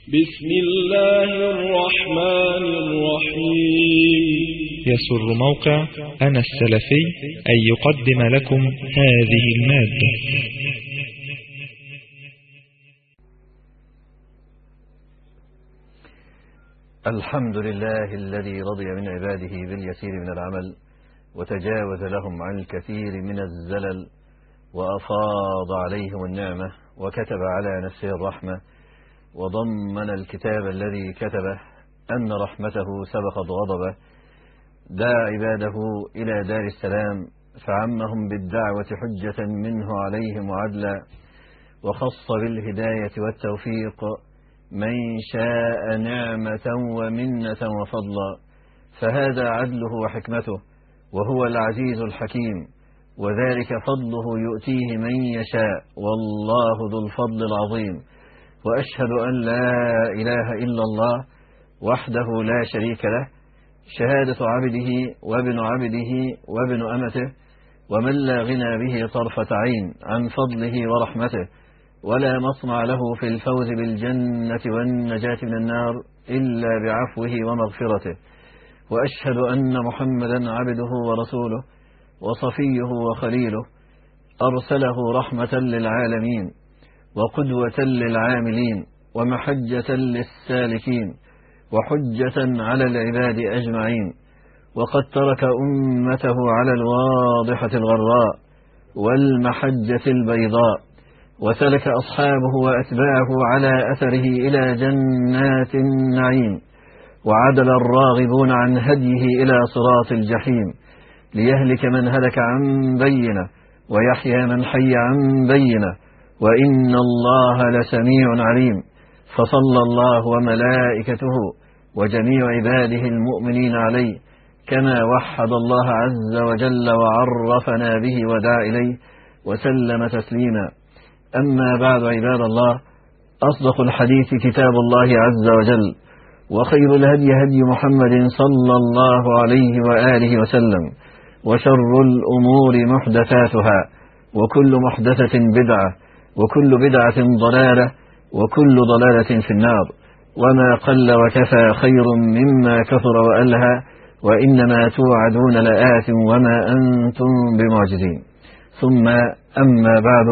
بسم الله الرحمن الرحيم. يسر موقع أنا السلفي أن يقدم لكم هذه المادة. الحمد لله الذي رضي من عباده باليسير من العمل وتجاوز لهم عن الكثير من الزلل وأفاض عليهم النعمة وكتب على نفسه الرحمة وضمن الكتاب الذي كتبه أن رحمته سبقت غضبه، دعا عباده إلى دار السلام فعمهم بالدعوة حجة منه عليهم وعدلا، وخص بالهداية والتوفيق من شاء نعمة ومنة وفضلا، فهذا عدله وحكمته وهو العزيز الحكيم، وذلك فضله يؤتيه من يشاء والله ذو الفضل العظيم. وأشهد أن لا إله إلا الله وحده لا شريك له، شهادة عبده وابن عبده وابن أمته، ومن لا غنى به طرفة عين عن فضله ورحمته، ولا مصنع له في الفوز بالجنة والنجاة من النار إلا بعفوه ومغفرته. وأشهد أن محمدا عبده ورسوله وصفيه وخليله، أرسله رحمة للعالمين وقدوة للعاملين ومحجة للسالكين وحجة على العباد أجمعين، وقد ترك أمته على الواضحة الغراء والمحجة البيضاء، وسلك أصحابه وأتباعه على أثره إلى جنات النعيم، وعدل الراغبون عن هديه إلى صراط الجحيم، ليهلك من هلك عن بينه ويحيى من حي عن بينه، وإن الله لسميع عليم. فصلى الله وملائكته وجميع عباده المؤمنين عليه كما وحد الله عز وجل وعرفنا به ودعا إليه وسلم تسليما. أما بعد عباد الله، أصدق الحديث كتاب الله عز وجل، وخير الهدي هدي محمد صلى الله عليه وآله وسلم، وشر الأمور محدثاتها، وكل محدثة بدعة، وكل بدعة ضلالة، وكل ضلالة في النار. وما قل وكفى خير مما كثر وألهى، وإنما توعدون لآت وما أنتم بمعجزين. ثم أما بعد،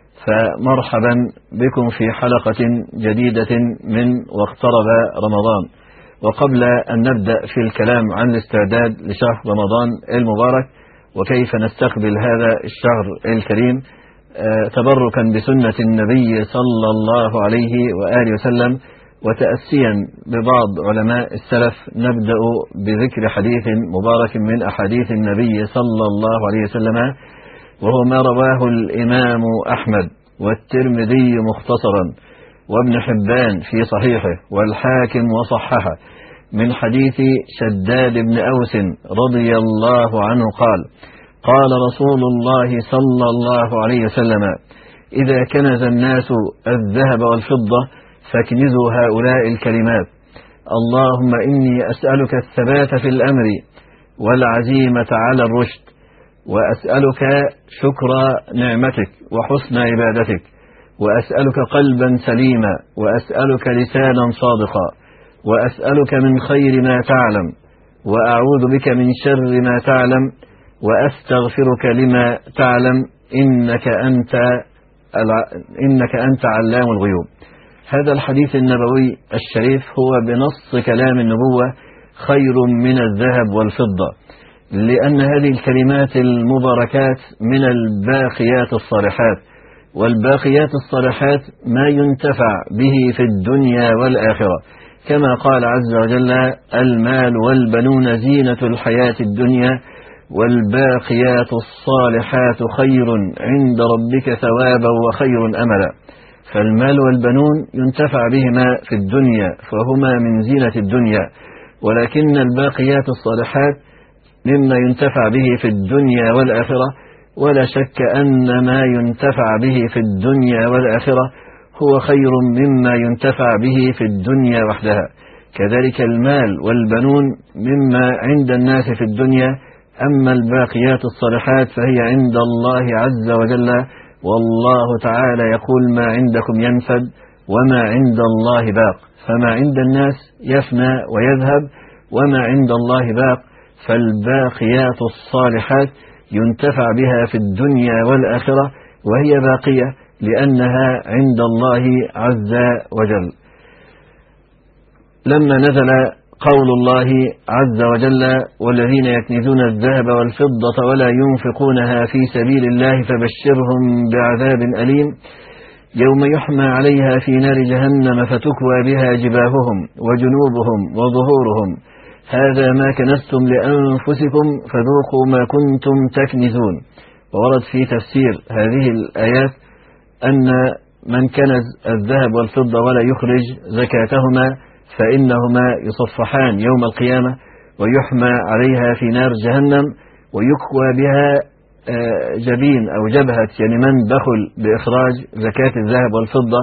فمرحبا بكم في حلقة جديدة من واقترب رمضان. وقبل أن نبدأ في الكلام عن الاستعداد لشهر رمضان المبارك وكيف نستقبل هذا الشهر الكريم تبركا بسنة النبي صلى الله عليه وآله وسلم وتأسيا ببعض علماء السلف، نبدأ بذكر حديث مبارك من أحاديث النبي صلى الله عليه وسلم، وهو ما رواه الإمام أحمد والترمذي مختصرا وابن حبان في صحيحه والحاكم وصححه، من حديث شداد بن أوس رضي الله عنه قال: قال رسول الله صلى الله عليه وسلم: إذا كنز الناس الذهب والفضة فاكنزوا هؤلاء الكلمات: اللهم إني أسألك الثبات في الأمر والعزيمة على الرشد، وأسألك شكر نعمتك وحسن عبادتك، وأسألك قلبا سليما، وأسألك لسانا صادقا، وأسألك من خير ما تعلم، وأعوذ بك من شر ما تعلم، وأستغفرك لما تعلم، إنك أنت علام الغيوب. هذا الحديث النبوي الشريف هو بنص كلام النبوة خير من الذهب والفضة، لأن هذه الكلمات المباركات من الباقيات الصالحات، والباقيات الصالحات ما ينتفع به في الدنيا والآخرة، كما قال عز وجل: المال والبنون زينة الحياة الدنيا والباقيات الصالحات خير عند ربك ثوابا وخير أملا. فالمال والبنون ينتفع بهما في الدنيا فهما من زينة الدنيا، ولكن الباقيات الصالحات مما ينتفع به في الدنيا والآخرة، ولا شك أن ما ينتفع به في الدنيا والآخرة هو خير مما ينتفع به في الدنيا وحدها. كذلك المال والبنون مما عند الناس في الدنيا، أما الباقيات الصالحات فهي عند الله عز وجل، والله تعالى يقول: ما عندكم ينفد وما عند الله باق. فما عند الناس يفنى ويذهب، وما عند الله باق، فالباقيات الصالحات ينتفع بها في الدنيا والآخرة، وهي باقية لأنها عند الله عز وجل. لما نزل قول الله عز وجل: والذين يكنزون الذهب والفضة ولا ينفقونها في سبيل الله فبشرهم بعذاب أليم يوم يحمى عليها في نار جهنم فتكوى بها جباههم وجنوبهم وظهورهم هذا ما كنزتم لأنفسكم فذوقوا ما كنتم تكنزون. وورد في تفسير هذه الآيات أن من كنز الذهب والفضة ولا يخرج زكاتهما فإنهما يصفحان يوم القيامة ويحمى عليها في نار جهنم ويكوى بها جبين أو جبهة، يعني من بخل بإخراج زكاة الذهب والفضة،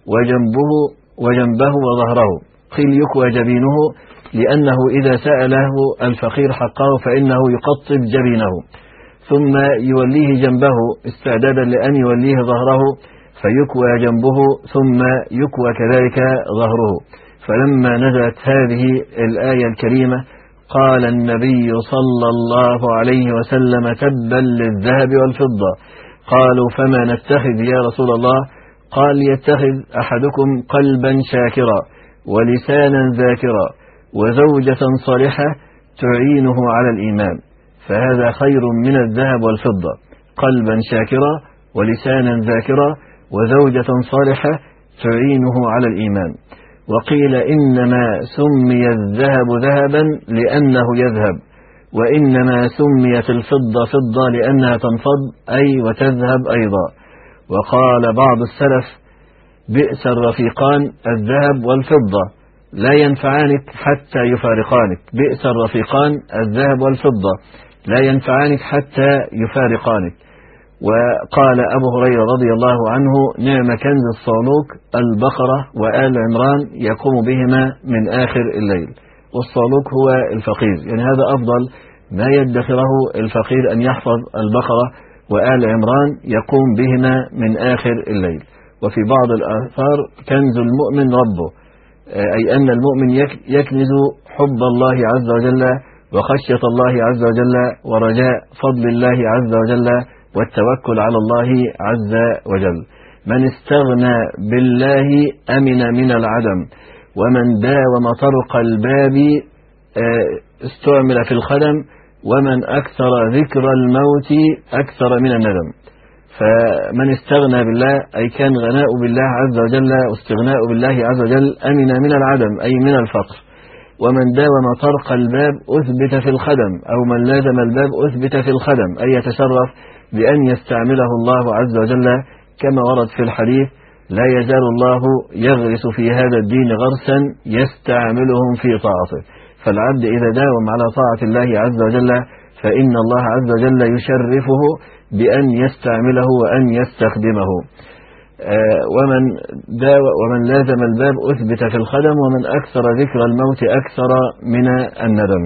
وجنبه وظهره. قيل يكوى جبينه لأنه إذا سأله الفقير حقه فإنه يقطب جبينه، ثم يوليه جنبه استعدادا لأن يوليه ظهره فيكوى جنبه ثم يكوى كذلك ظهره. فلما نزلت هذه الآية الكريمة قال النبي صلى الله عليه وسلم: تبا للذهب والفضة. قالوا: فما نتخذ يا رسول الله؟ قال: يتخذ أحدكم قلبا شاكرا ولسانا ذاكرا وزوجة صالحة تعينه على الإيمان، فهذا خير من الذهب والفضة. قلبا شاكرا ولسانا ذاكرا وزوجة صالحة تعينه على الإيمان. وقيل: إنما سمي الذهب ذهبا لأنه يذهب، وإنما سميت الفضة فضة لأنها تنفض أي وتذهب أيضا. وقال بعض السلف: بئس الرفيقان الذهب والفضة لا ينفعانك حتى يفارقانك. بئس الرفيقان الذهب والفضة لا ينفعانك حتى يفارقانك. وقال أبو هريرة رضي الله عنه: نعم كنز الصعلوك البقرة وآل عمران يقوم بهما من آخر الليل. والصعلوك هو الفقير، يعني هذا أفضل ما يدخره الفقير أن يحفظ البقرة وآل عمران يقوم بهما من آخر الليل. وفي بعض الآثار: كنز المؤمن ربه، أي أن المؤمن يكنز حب الله عز وجل وخشية الله عز وجل ورجاء فضل الله عز وجل والتوكل على الله عز وجل. من استغنى بالله أمن من العدم، ومن داوم طرق الباب استعمل في الخدم، ومن أكثر ذكر الموت أكثر من الندم. فمن استغنى بالله أي كان غناء بالله عز وجل واستغناء بالله عز وجل أمن من العدم أي من الفقر. ومن داوم طرق الباب أثبت في الخدم، أو من لازم الباب أثبت في الخدم أي يتشرف بأن يستعمله الله عز وجل، كما ورد في الحديث: لا يزال الله يغرس في هذا الدين غرسا يستعملهم في طاعته. فالعبد إذا داوم على طاعة الله عز وجل فإن الله عز وجل يشرفه بأن يستعمله وأن يستخدمه. ومن لازم الباب أثبت في الخدم، ومن أكثر ذكر الموت أكثر من الندم.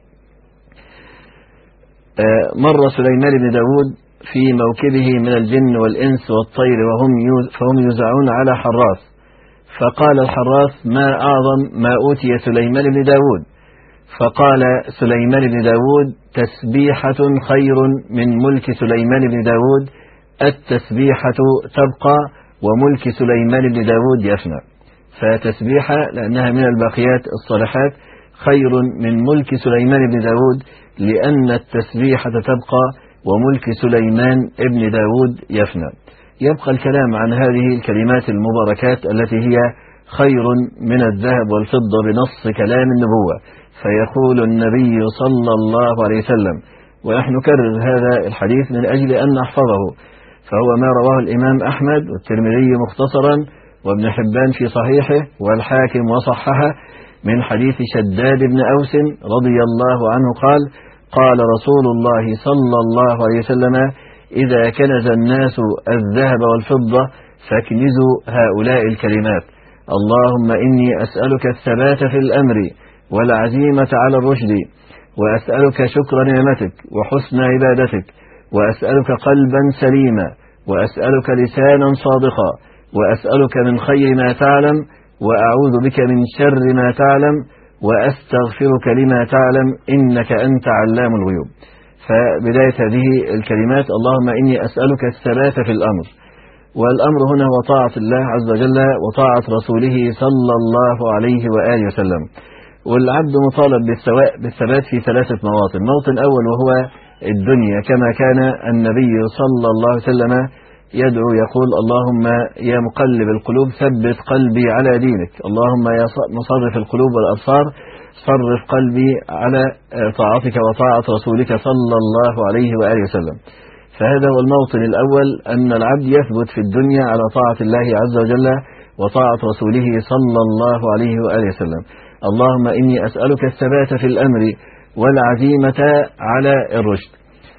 مر سليمان بن داود في موكبه من الجن والإنس والطير فهم يزعون على حراث، فقال الحراث: ما أعظم ما أوتي سليمان بن داود؟ فقال سليمان بن داود: تسبيحة خير من ملك سليمان بن داود، التسبيحة تبقى وملك سليمان بن داود يفنى. فتسبيحة لأنها من الباقيات الصالحات خير من ملك سليمان بن داود، لأن التسبيحة تبقى وملك سليمان بن داود يفنى. يبقى الكلام عن هذه الكلمات المباركات التي هي خير من الذهب والفضة بنص كلام النبوة. فيقول النبي صلى الله عليه وسلم، ونحن نكرر هذا الحديث من أجل أن نحفظه، فهو ما رواه الإمام أحمد والترمذي مختصرا وابن حبان في صحيحه والحاكم وصححه من حديث شداد بن أوس رضي الله عنه قال: قال رسول الله صلى الله عليه وسلم: إذا كنز الناس الذهب والفضة فاكنزوا هؤلاء الكلمات: اللهم إني أسألك الثبات في الأمر والعزيمة على الرشد، وأسألك شكر نعمتك وحسن عبادتك، وأسألك قلبا سليما، وأسألك لسانا صادقا، وأسألك من خير ما تعلم، وأعوذ بك من شر ما تعلم وأستغفرك لما تعلم إنك أنت علام الغيوب. فبداية هذه الكلمات: اللهم إني أسألك الثبات في الأمر، والأمر هنا هو طاعة الله عز وجل وطاعة رسوله صلى الله عليه وآله وسلم. والعبد مطالب بالثبات في 3 مواطن. موطن أول وهو الدنيا، كما كان النبي صلى الله عليه وسلم يدعو يقول: اللهم يا مقلب القلوب ثبت قلبي على دينك، اللهم يا مصرف القلوب والأبصار صرف قلبي على طاعتك وطاعة رسولك صلى الله عليه وآله وسلم. فهذا هو الموطن الأول، أن العبد يثبت في الدنيا على طاعة الله عز وجل وطاعة رسوله صلى الله عليه وآله وسلم. اللهم إني أسألك الثبات في الأمر والعزيمة على الرشد.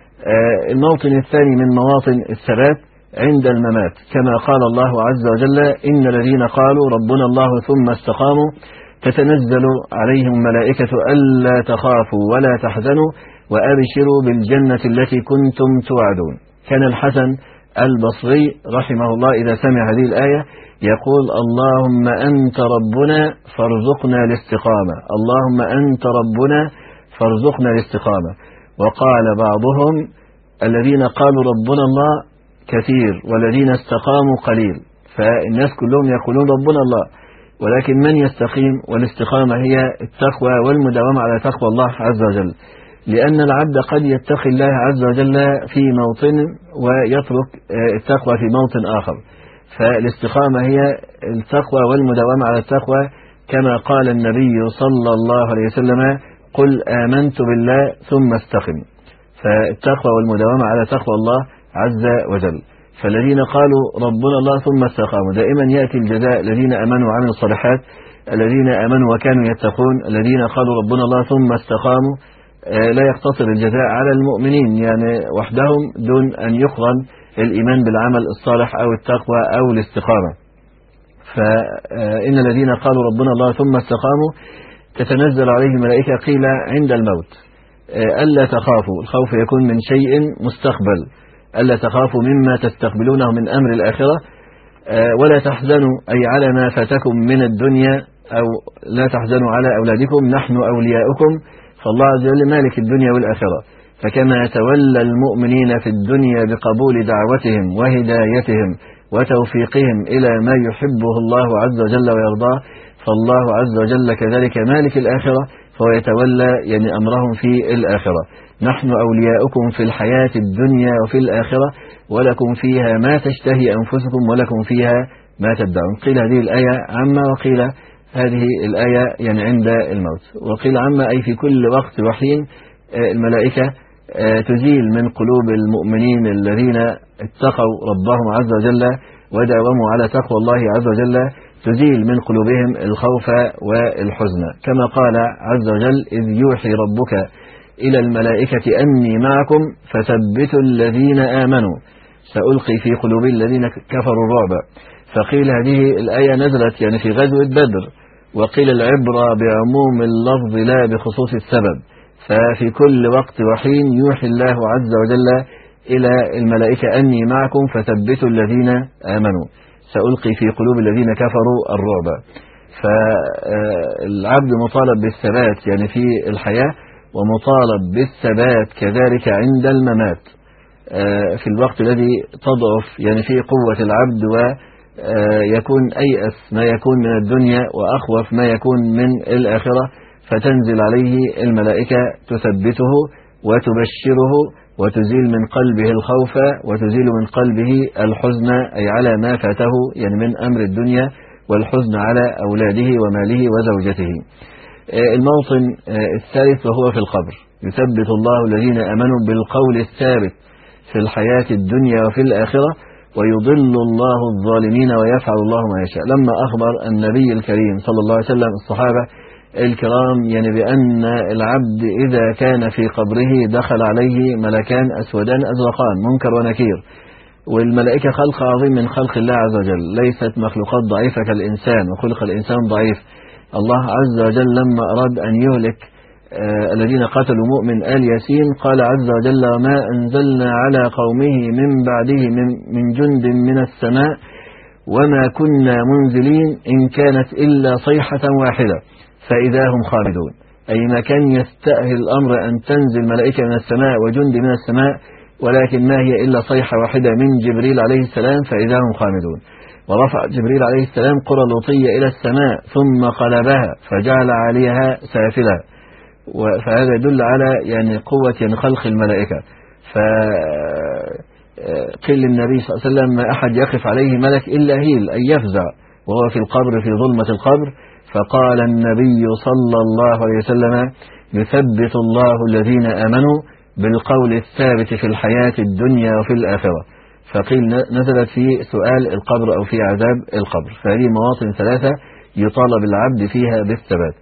الموطن الثاني من مواطن الثبات عند الممات، كما قال الله عز وجل: إن الذين قالوا ربنا الله ثم استقاموا تتنزل عليهم ملائكة ألا تخافوا ولا تحزنوا وأبشروا بالجنة التي كنتم توعدون. كان الحسن البصري رحمه الله إذا سمع هذه الآية يقول: اللهم أنت ربنا فارزقنا الاستقامة، اللهم أنت ربنا فارزقنا الاستقامة. وقال بعضهم: الذين قالوا ربنا الله كثير والذين استقاموا قليل. فالناس كلهم يقولون ربنا الله، ولكن من يستقيم؟ والاستقامة هي التقوى والمداومة على تقوى الله عز وجل، لأن العبد قد يتقي الله عز وجل في موطن ويترك التقوى في موطن آخر. فالاستقامة هي التقوى والمداومة على التقوى، كما قال النبي صلى الله عليه وسلم: قل آمنت بالله ثم استقم. فالتقوى والمداومة على تقوى الله عز وجل. فالذين قالوا ربنا الله ثم استقاموا دائما يأتي الجزاء: الذين آمنوا وعملوا الصالحات، الذين آمنوا وكانوا يتقون، الذين قالوا ربنا الله ثم استقاموا. لا يقتصر الجزاء على المؤمنين يعني وحدهم دون أن يقرن الإيمان بالعمل الصالح أو التقوى أو الاستقامة. فإن الذين قالوا ربنا الله ثم استقاموا تتنزل عليهم الملائكة قيل عند الموت ألا تخافوا، الخوف يكون من شيء مستقبل، ألا تخافوا مما تستقبلونه من أمر الآخرة، ولا تحزنوا أي على ما فاتكم من الدنيا، أو لا تحزنوا على أولادكم، نحن أولياؤكم، فالله عز وجل مالك الدنيا والآخرة. فكما تولى المؤمنين في الدنيا بقبول دعوتهم وهدايتهم وتوفيقهم إلى ما يحبه الله عز وجل ويرضاه، فالله عز وجل كذلك مالك الآخرة، فهو يتولى يعني أمرهم في الآخرة. نحن أولياؤكم في الحياة الدنيا وفي الآخرة ولكم فيها ما تشتهي أنفسكم ولكم فيها ما تدعون. قيل هذه الآية عامة، وقيل هذه الآية يعني عند الموت، وقيل عامة أي في كل وقت وحين الملائكة تزيل من قلوب المؤمنين الذين اتقوا ربهم عز وجل وداوموا على تقوى الله عز وجل، تزيل من قلوبهم الخوف والحزن، كما قال عز وجل: إذ يوحي ربك إلى الملائكة أني معكم فثبتوا الذين آمنوا سألقي في قلوب الذين كفروا الرعب. فقيل هذه الآية نزلت يعني في غزوة بدر، وقيل العبرة بعموم اللفظ لا بخصوص السبب. ففي كل وقت وحين يوحي الله عز وجل إلى الملائكة أني معكم فثبتوا الذين آمنوا سألقي في قلوب الذين كفروا الرعب. فالعبد مطالب بالثبات يعني في الحياة، ومطالب بالثبات كذلك عند الممات، في الوقت الذي تضعف يعني فيه قوة العبد ويكون أيأس ما يكون من الدنيا وأخوف ما يكون من الآخرة، فتنزل عليه الملائكة تثبته وتبشره وتزيل من قلبه الخوف وتزيل من قلبه الحزن أي على ما فاته يعني من أمر الدنيا، والحزن على أولاده وماله وزوجته. الموطن الثالث وهو في القبر، يثبت الله الذين آمنوا بالقول الثابت في الحياة الدنيا وفي الآخرة، ويضل الله الظالمين ويفعل الله ما يشاء. لما أخبر النبي الكريم صلى الله عليه وسلم الصحابة الكرام يعني بأن العبد إذا كان في قبره دخل عليه ملكان أسودان أزرقان منكر ونكير، والملائكة خلق عظيم من خلق الله عز وجل، ليست مخلوقات ضعيفة كالإنسان، وخلق الإنسان ضعيف. الله عز وجل لما أراد أن يهلك الذين قتلوا مؤمن آل ياسين قال عز وجل: وما أنزلنا على قومه من بعده من جند من السماء وما كنا منزلين إن كانت إلا صيحة واحدة فإذا هم خالدون. أي ما كان يستأهل الأمر أن تنزل ملائكة من السماء وجند من السماء، ولكن ما هي إلا صيحة واحدة من جبريل عليه السلام فإذا هم خالدون. ورفع جبريل عليه السلام قرى لوطية إلى السماء ثم قلبها فجعل عليها سافلة، فهذا يدل على يعني قوة خلق الملائكة. فقيل للنبي صلى الله عليه وسلم ما أحد يقف عليه ملك إلا هيل أن يفزع وهو في القبر في ظلمة القبر، فقال النبي صلى الله عليه وسلم يثبت الله الذين آمنوا بالقول الثابت في الحياة الدنيا وفي الآخرة. فقيل نزلت في سؤال القبر أو في عذاب القبر. فهذه مواطن ثلاثة يطالب العبد فيها بالثبات.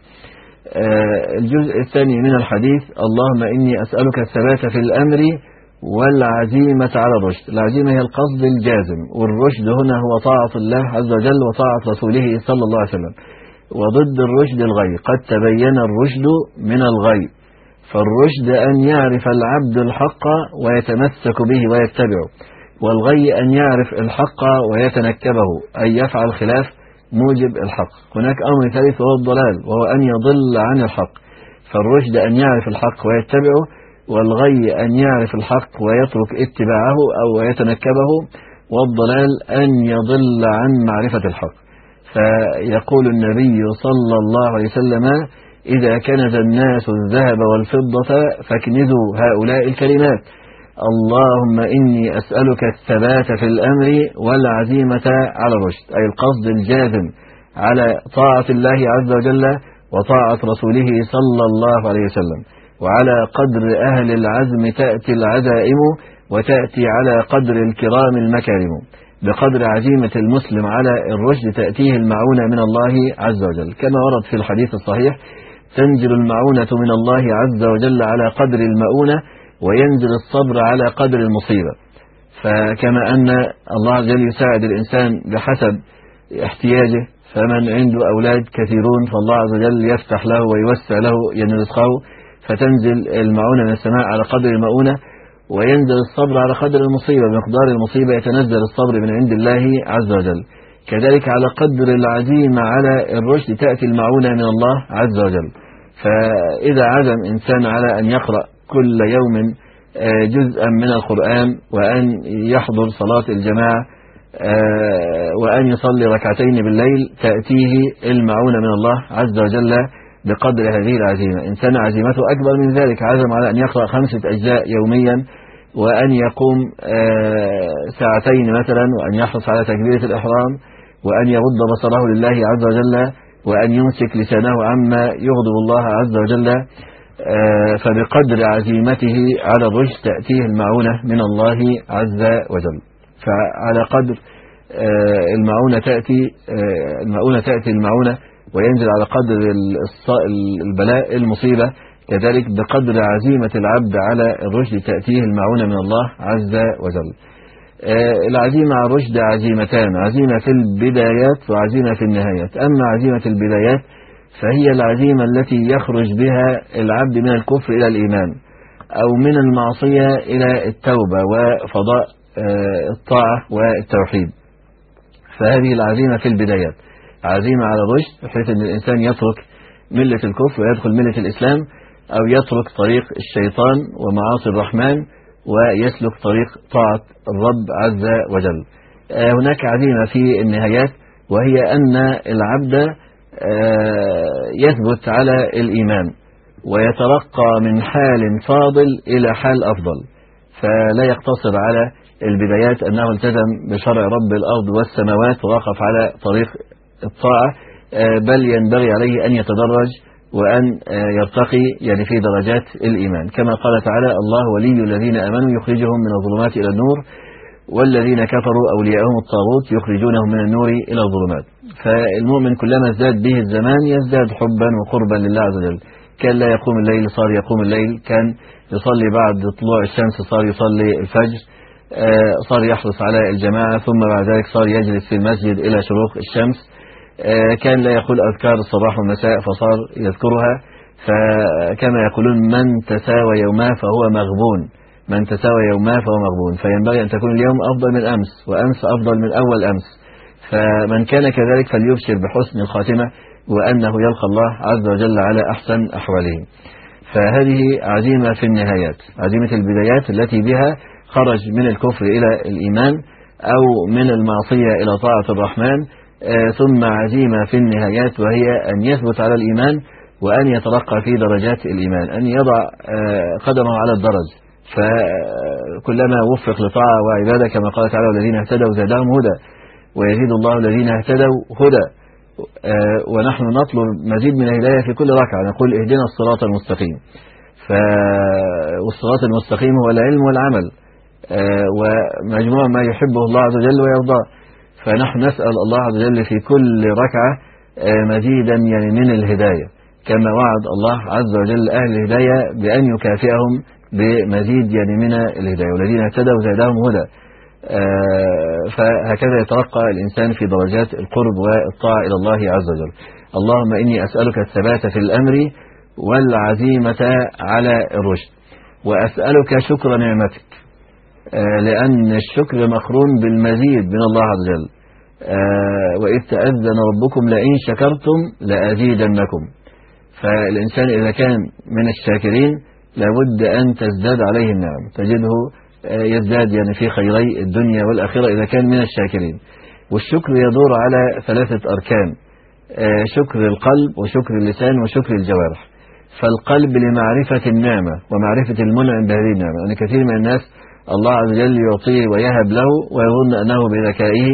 الجزء الثاني من الحديث: اللهم إني أسألك الثبات في الأمر والعزيمة على الرشد. العزيمة هي القصد الجازم، والرشد هنا هو طاعة الله عز وجل وطاعة رسوله صلى الله عليه وسلم. وضد الرشد الغي، قد تبين الرشد من الغي. فالرشد أن يعرف العبد الحق ويتمسك به ويتبعه، والغي أن يعرف الحق ويتنكبه أي يفعل خلاف موجب الحق. هناك أمر ثالث وهو الضلال، وهو أن يضل عن الحق. فالرشد أن يعرف الحق ويتبعه، والغي أن يعرف الحق ويترك اتباعه أو يتنكبه، والضلال أن يضل عن معرفة الحق. فيقول النبي صلى الله عليه وسلم: إذا كنز الناس الذهب والفضة فاكنزوا هؤلاء الكلمات: اللهم إني أسألك الثبات في الأمر والعزيمة على الرشد، أي القصد الجازم على طاعة الله عز وجل وطاعة رسوله صلى الله عليه وسلم. وعلى قدر أهل العزم تأتي العزائم، وتأتي على قدر الكرام المكارم. بقدر عزيمة المسلم على الرشد تأتيه المعونة من الله عز وجل، كما ورد في الحديث الصحيح: تنزل المعونة من الله عز وجل على قدر المؤونة، وينزل الصبر على قدر المصيبة. فكما أن الله عز وجل يساعد الإنسان بحسب احتياجه، فمن عنده أولاد كثيرون فالله عز وجل يفتح له ويوسع له رزقه، فتنزل المعونة من السماء على قدر المؤونة، وينزل الصبر على قدر المصيبة. بمقدار المصيبة يتنزل الصبر من عند الله عز وجل. كذلك على قدر العزيمة على الرشد تأتي المعونة من الله عز وجل. فإذا عزم إنسان على أن يقرأ كل يوم جزءا من القرآن، وأن يحضر صلاة الجماعة، وأن يصلي ركعتين بالليل، تأتيه المعونة من الله عز وجل بقدر هذه العزيمة. إنسان عزيمته أكبر من ذلك، عزم على أن يقرأ 5 أجزاء يوميا، وأن يقوم 2 ساعة مثلا، وأن يحرص على تكبيرة الإحرام، وأن يغض بصره لله عز وجل، وأن يمسك لسانه عما يغضب الله عز وجل. فبقدر عزيمته على الرشد تأتيه المعونة من الله عز وجل. فعلى قدر المعونة تأتي المعونة، وينزل على قدر البلاء المصيبة. كذلك بقدر عزيمة العبد على الرشد تأتيه المعونة من الله عز وجل. العزيمة على الرشد عزيمتان: عزيمة في البدايات وعزيمة في النهايات. أما عزيمة البدايات فهي العزيمة التي يخرج بها العبد من الكفر إلى الإيمان، أو من المعصية إلى التوبة وفضاء الطاعة والتوحيد. فهذه العزيمة في البدايات، عزيمة على الرشد بحيث أن الإنسان يترك ملة الكفر ويدخل ملة الإسلام، أو يترك طريق الشيطان ومعاصي الرحمن ويسلك طريق طاعة الرب عز وجل. هناك عزيمة في النهايات، وهي أن العبد يثبت على الإيمان ويترقى من حال فاضل إلى حال أفضل، فلا يقتصر على البدايات أنه التزم بشرع رب الأرض والسماوات ووقف على طريق الطاعة، بل ينبغي عليه أن يتدرج وأن يرتقي يعني في درجات الإيمان، كما قال تعالى: الله ولي الذين آمنوا يخرجهم من الظلمات إلى النور، والذين كفروا أولياءهم الطاغوت يخرجونهم من النور إلى الظلمات. فالمؤمن كلما ازداد به الزمان يزداد حبا وقربا لله عز وجل. كان لا يقوم الليل صار يقوم الليل، كان يصلي بعد طلوع الشمس صار يصلي الفجر، صار يحرص على الجماعة، ثم بعد ذلك صار يجلس في المسجد إلى شروق الشمس. كان لا يقول أذكار الصباح والمساء فصار يذكرها. فكما يقولون: من تساوى يوماه فهو مغبون، من تساوى يوماه فهو مغبون. فينبغي أن تكون اليوم أفضل من أمس، وأمس أفضل من أول أمس. فمن كان كذلك فليبشر بحسن الخاتمة وأنه يلقى الله عز وجل على أحسن أحواله. فهذه عزيمة في النهايات، عزيمة البدايات التي بها خرج من الكفر إلى الإيمان أو من المعصية إلى طاعة الرحمن، ثم عزيمة في النهايات وهي أن يثبت على الإيمان وأن يترقى في درجات الإيمان، أن يضع قدمه على الدرج، فكلما وفق لطاعة وعبادة كما قال تعالى والذين اهتدوا زادهم هدى ويزيد الله الذين اهتدوا هدى. ونحن نطلب مزيد من الهداية في كل ركعة، نقول اهدنا الصراط المستقيم. والصراط المستقيم هو العلم والعمل ومجموع ما يحبه الله عز وجل ويرضاه. فنحن نسأل الله عز وجل في كل ركعة مزيدا من الهداية، كما وعد الله عز وجل أهل الهداية بأن يكافئهم بمزيد من الهداية، والذين اهتدوا زادهم هدى. فهكذا يترقى الإنسان في درجات القرب والطاعة إلى الله عز وجل. اللهم إني أسألك الثبات في الأمر والعزيمة على الرشد، وأسألك شكر نعمتك، لأن الشكر مقرون بالمزيد من الله عز وجل. وإذ تأذن ربكم لئن شكرتم لأزيدنكم. فالإنسان إذا كان من الشاكرين لابد أن تزداد عليه النعم، تجده يزداد في خيري الدنيا والآخرة إذا كان من الشاكرين. والشكر يدور على 3 أركان: شكر القلب وشكر اللسان وشكر الجوارح. فالقلب لمعرفة النعمة ومعرفة المنعم بهذه النعمة، يعني كثير من الناس الله عز وجل يعطيه ويهب له ويظن أنه بذكائه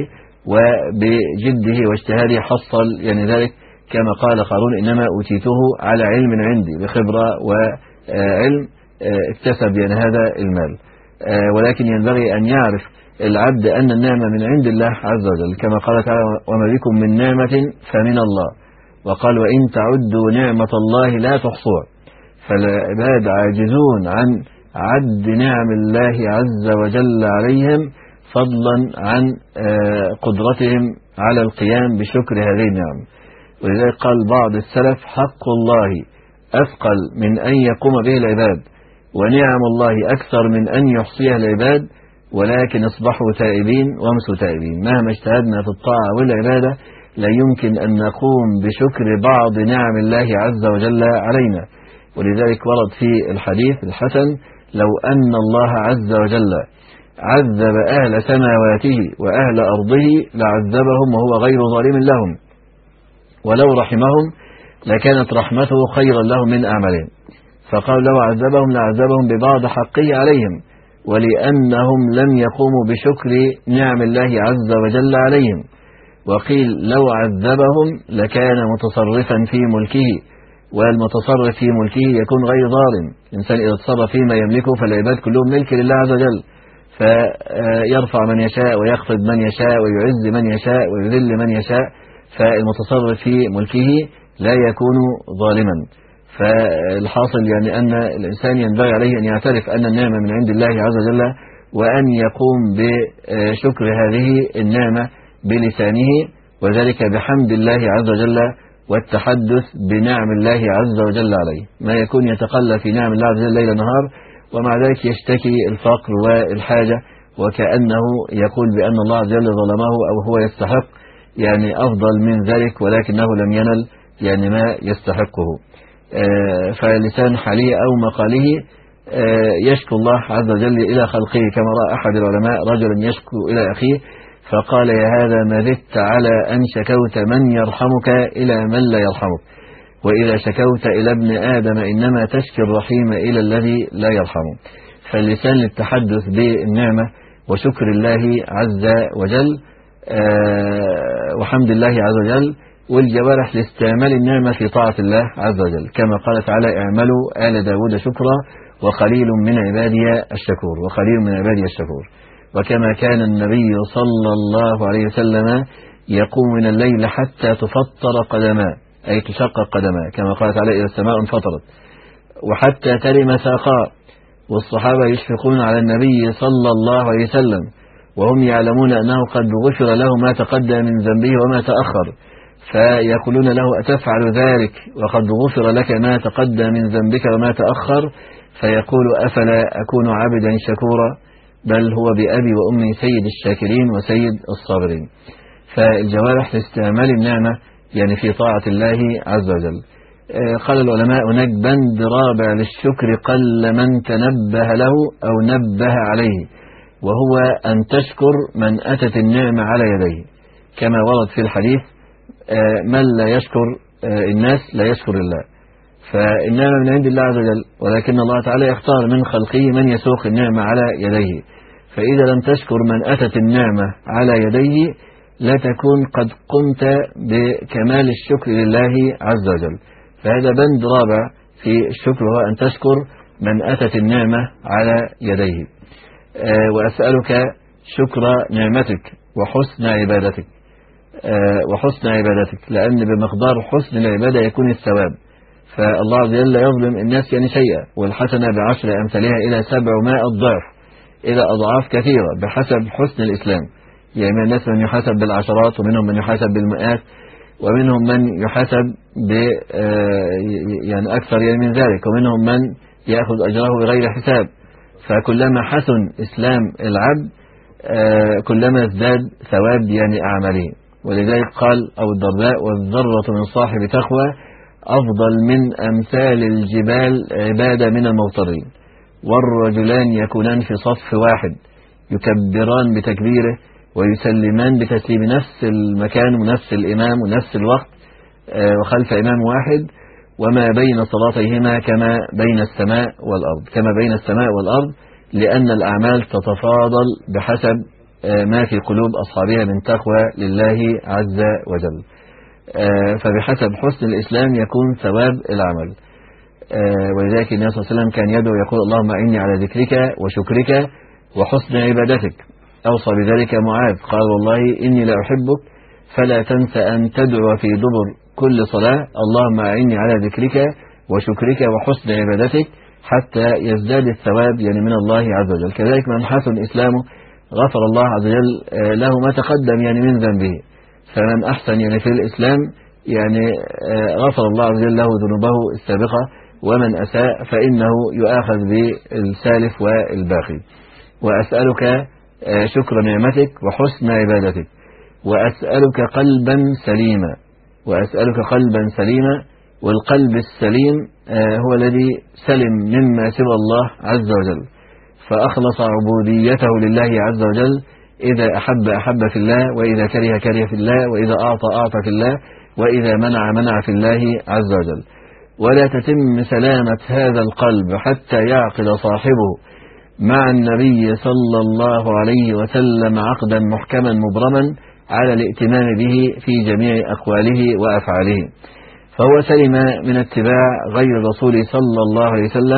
وبجده واجتهاده حصل ذلك، كما قال قارون إنما أوتيته على علم عندي، بخبرة وعلم اكتسب هذا المال. ولكن ينبغي أن يعرف العبد أن النعمة من عند الله عز وجل، كما قال تعالى وما بكم من نعمة فمن الله، وقال وإن تعدوا نعمة الله لا تحصوها. فالعباد عاجزون عن عد نعم الله عز وجل عليهم، فضلا عن قدرتهم على القيام بشكر هذه النعم. ولذلك قال بعض السلف حق الله أثقل من أن يقوم به العباد، ونعم الله أكثر من أن يحصيها العباد، ولكن اصبحوا تائبين وامسوا تائبين. مهما اجتهدنا في الطاعة والعبادة لا يمكن أن نقوم بشكر بعض نعم الله عز وجل علينا. ولذلك ورد في الحديث الحسن لو أن الله عز وجل عذب أهل سماواته وأهل أرضه لعذبهم وهو غير ظالم لهم، ولو رحمهم لكانت رحمته خيرا لهم من أعمالهم. فقال لو عذبهم لعذبهم ببعض حقه عليهم، ولأنهم لم يقوموا بشكر نعم الله عز وجل عليهم. وقيل لو عذبهم لكان متصرفا في ملكه، والمتصرف في ملكه يكون غير ظالم. الإنسان إذا تصرف فيما يملكه فالعباد كلهم ملك لله عز وجل، فيرفع من يشاء ويخفض من يشاء ويعز من يشاء ويذل من يشاء. فالمتصرف في ملكه لا يكون ظالما. فالحاصل أن الإنسان ينبغي عليه أن يعترف أن النعمة من عند الله عز وجل، وأن يقوم بشكر هذه النعمة بلسانه، وذلك بحمد الله عز وجل والتحدث بنعم الله عز وجل عليه. ما يكون يتقلب في نعم الله عز وجل ليل نهار، ومع ذلك يشتكي الفقر والحاجة، وكأنه يقول بأن الله عز وجل ظلمه أو هو يستحق أفضل من ذلك، ولكنه لم ينل ما يستحقه. فلسان حاله أو مقاله يشكو الله عز وجل إلى خلقه، كما رأى أحد العلماء رجلا يشكو إلى أخيه فقال يا هذا ما زدت على أن شكوت من يرحمك إلى من لا يرحمك، وإذا شكوت إلى ابن آدم إنما تشكي الرحيم إلى الذي لا يرحمه. فاللسان للتحدث بالنعمة وشكر الله عز وجل وحمد الله عز وجل، والجوارح لاستعمال النعمة في طاعة الله عز وجل، كما قال تعالى اعملوا آل داود شكرا وقليل من عبادي الشكور، وقليل من عبادي الشكور. وكما كان النبي صلى الله عليه وسلم يقوم من الليل حتى تفطر قدماه، أي تشقق قدماه، كما قال تعالى إذا السماء انفطرت، وحتى ترم ساقاه. والصحابة يشفقون على النبي صلى الله عليه وسلم وهم يعلمون أنه قد غفر له ما تقدم من ذنبه وما تأخر، فيقولون له أتفعل ذلك وقد غفر لك ما تقدم من ذنبك وما تأخر؟ فيقول أفلا أكون عبدا شكورا؟ بل هو بأبي وأمي سيد الشاكرين وسيد الصابرين. فالجوارح لاستعمال النعمة يعني في طاعة الله عز وجل. قال العلماء هناك بند رابع للشكر قل من تنبه له أو نبه عليه، وهو أن تشكر من أتت النعمة على يديه، كما ورد في الحديث من لا يشكر الناس لا يشكر الله. فالنعمة من عند الله عز وجل، ولكن الله تعالى يختار من خلقه من يسوق النعمة على يديه. فإذا لم تشكر من أتت النعمة على يديه لا تكون قد قمت بكمال الشكر لله عز وجل. فهذا بند رابع في الشكر، هو أن تشكر من أتت النعمة على يديه. وأسألك شكر نعمتك وحسن عبادتك، وحسن عبادتك، لأن بمقدار حسن العبادة يكون الثواب. فالله عز وجل لا يظلم الناس يعني شيئا، والحسنة ب10 أمثالها إلى 700 ضعف، إلى أضعاف كثيرة بحسب حسن الإسلام. يعني من الناس من يحاسب بالعشرات، ومنهم من يحاسب بالمئات، ومنهم من يحاسب يعني أكثر يعني من ذلك، ومنهم من يأخذ أجره بغير حساب. فكلما حسن إسلام العبد كلما ازداد ثواب يعني أعماله. ولذلك قال أبو الدرداء: والذرة من صاحب تقوى أفضل من أمثال الجبال عبادة من المضطرين، والرجلان يكونان في صف واحد يكبران بتكبيره ويسلمان بتسليم، نفس المكان ونفس الإمام ونفس الوقت وخلف إمام واحد، وما بين صلاتيهما كما بين السماء والأرض، كما بين السماء والأرض، لأن الأعمال تتفاضل بحسب ما في قلوب أصحابها من تقوى لله عز وجل. فبحسب حسن الإسلام يكون ثواب العمل. ولذلك النبي صلى الله عليه وسلم كان يدعو يقول: اللهم أعني على ذكرك وشكرك وحسن عبادتك. أوصى بذلك معاذ قال: والله إني لا أحبك فلا تنس أن تدعو في دبر كل صلاة: اللهم أعني على ذكرك وشكرك وحسن عبادتك، حتى يزداد الثواب يعني من الله عز وجل. كذلك من حسن إسلامه غفر الله عز وجل له ما تقدم يعني من ذنبه. فمن أحسن يعني في الإسلام يعني غفر الله عز وجل له ذنوبه السابقة، ومن أساء فإنه يؤاخذ بالسالف والباقي. وأسألك شكر نعمتك وحسن عبادتك، وأسألك قلبا سليما، وأسألك قلبا سليما. والقلب السليم هو الذي سلم مما سوى الله عز وجل، فأخلص عبوديته لله عز وجل. إذا أحب في الله، وإذا كره في الله، وإذا أعطى في الله، وإذا منع في الله عز وجل. ولا تتم سلامة هذا القلب حتى يعقد صاحبه مع النبي صلى الله عليه وسلم عقدا محكما مبرما على الائتمام به في جميع أقواله وأفعاله. فهو سلم من اتباع غير الرسول صلى الله عليه وسلم،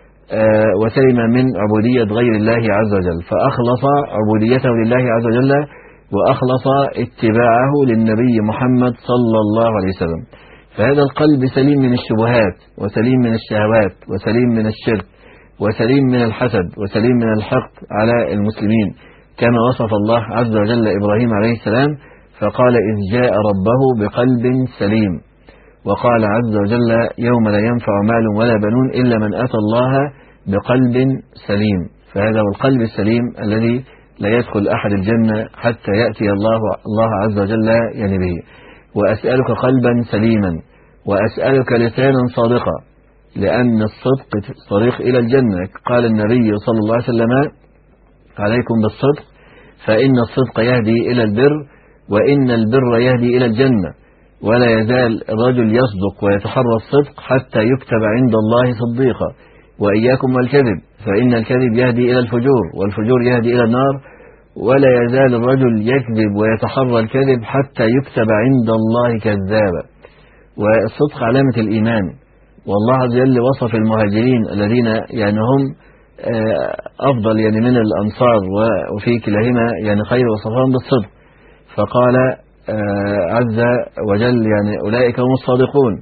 وسلم من عبودية غير الله عز وجل، فأخلص عبوديته لله عز وجل، وأخلص اتباعه للنبي محمد صلى الله عليه وسلم. فهذا القلب سليم من الشبهات، وسليم من الشهوات، وسليم من الشرك، وسليم من الحسد، وسليم من الحقد على المسلمين، كما وصف الله عز وجل إبراهيم عليه السلام فقال: إذ جاء ربه بقلب سليم. وقال عز وجل: يوم لا ينفع مال ولا بنون إلا من أتى الله بقلب سليم. فهذا هو القلب السليم الذي لا يدخل أحد الجنة حتى يأتي الله عز وجل يعني به. وأسألك قلبا سليما، وأسألك لسانا صادقا، لأن الصدق طريق إلى الجنة. قال النبي صلى الله عليه وسلم: عليكم بالصدق فإن الصدق يهدي إلى البر، وإن البر يهدي إلى الجنة. ولا يزال الرجل يصدق ويتحرى الصدق حتى يكتب عند الله صديقا. وإياكم والكذب فإن الكذب يهدي إلى الفجور، والفجور يهدي إلى النار. ولا يزال الرجل يكذب ويتحرى الكذب حتى يكتب عند الله كذابا. والصدق علامة الإيمان. والله عز وجل وصف المهاجرين الذين يعني هم أفضل يعني من الأنصار، وفي كلاهما يعني خير، وصفهم بالصدق. فقال عز وجل يعني أولئك هم الصادقون،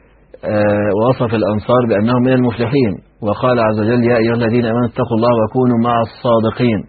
ووصف الأنصار بأنهم من المفلحين. وقال عز وجل: يا أيها الذين آمنوا اتقوا الله وكونوا مع الصادقين.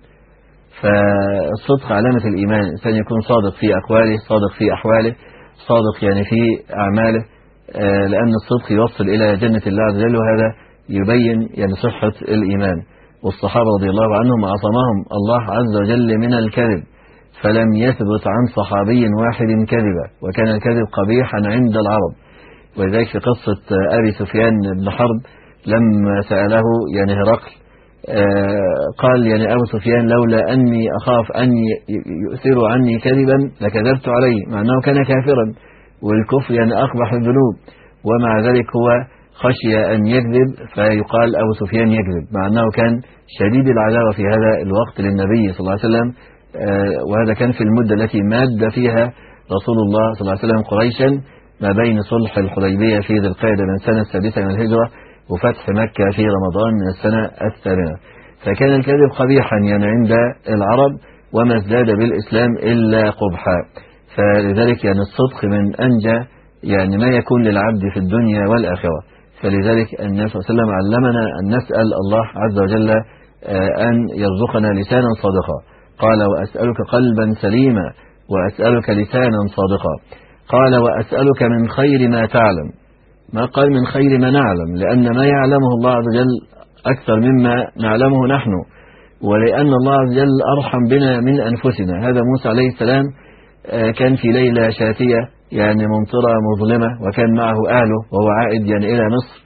فالصدق علامة الإيمان، الإنسان يكون صادق في أقواله، صادق في أحواله، صادق يعني في أعماله، لأن الصدق يوصل إلى جنة الله عز وجل، وهذا يبين يعني صحة الإيمان. والصحابة رضي الله عنهم عصمهم الله عز وجل من الكذب، فلم يثبت عن صحابي واحد كذبا، وكان الكذب قبيحا عند العرب. ولذلك في قصة أبي سفيان بن حرب لما سأله يعني هرقل قال يعني أبو سفيان لولا أني أخاف أن يؤثر عني كذبا لكذبت عليه، مع أنه كان كافرا والكفر يعني أقبح الذنوب، ومع ذلك هو خشي أن يكذب فيقال أبو سفيان يكذب، مع أنه كان شديد العداوة في هذا الوقت للنبي صلى الله عليه وسلم. وهذا كان في المدة التي ماد فيها رسول الله صلى الله عليه وسلم قريشا ما بين صلح الحديبية في ذي القعدة من السنة السادسة من الهجرة وفتح مكة في رمضان من السنة الثامنة. فكان الكذب قبيحا يعني عند العرب، وما ازداد بالإسلام إلا قبحا. فلذلك يعني الصدق من أنجى يعني ما يكون للعبد في الدنيا والآخرة. فلذلك النبي صلى الله عليه وسلم علمنا أن نسأل الله عز وجل أن يرزقنا لسانا صادقا. قال وأسألك قلبا سليما وأسألك لسانا صادقا. قال وأسألك من خير ما تعلم، ما قال من خير ما نعلم، لأن ما يعلمه الله عز وجل أكثر مما نعلمه نحن، ولأن الله عز وجل أرحم بنا من أنفسنا. هذا موسى عليه السلام كان في ليلة شاتية يعني ممطرة مظلمة، وكان معه أهله وهو عائد يعني إلى مصر،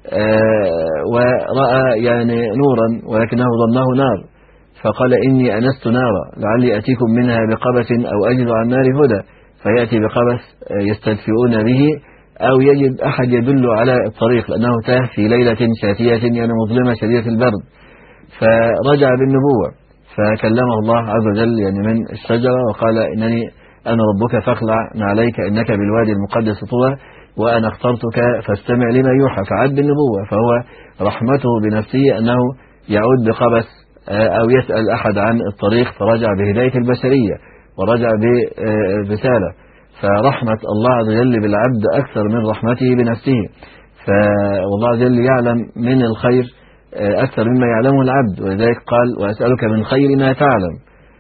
ورأى يعني نورا ولكنه ظنه نار، فقال إني أنست نارا لعلي أتيكم منها بقبس أو أجد عن النار هدى، فيأتي بقبس يستدفئون به أو يجد أحد يدل على الطريق، لأنه تاه في ليلة شاتية يعني مظلمة شديدة البرد. فرجع بالنبوة فكلمه الله عز وجل يعني من الشجرة وقال إنني أنا ربك فاخلع نعليك إنك بالوادي المقدس طوى وأنا اخترتك فاستمع لما يوحى، فعد بالنبوة. فهو رحمته بنفسه أنه يعود بقبس أو يسأل أحد عن الطريق، فرجع بهداية البشرية ورجع برسالة. فرحمة الله عز وجل بالعبد أكثر من رحمته بنفسه. فالله عز وجل يعلم من الخير أكثر مما يعلمه العبد، ولذلك قال وأسألك من خير ما تعلم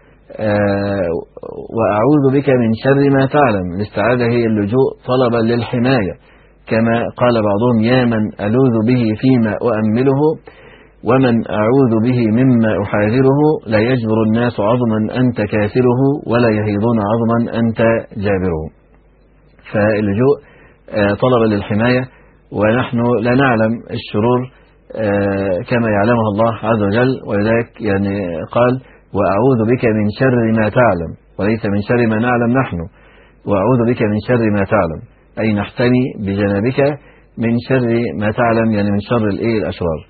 وأعوذ بك من شر ما تعلم. الاستعاذة هي اللجوء طلبا للحماية، كما قال بعضهم يا من ألوذ به فيما أؤمله ومن أعوذ به مما أحاذره، لا يجبر الناس عظما أنت كاسره ولا يهيضون عظما أنت جابره. فاللجوء طلبا للحماية، ونحن لا نعلم الشرور كما يعلمها الله عز وجل، ولذلك يعني قال وأعوذ بك من شر ما تعلم، وليس من شر ما نعلم نحن. وأعوذ بك من شر ما تعلم أي نحتمي بجنابك من شر ما تعلم، يعني من شر الأشرار.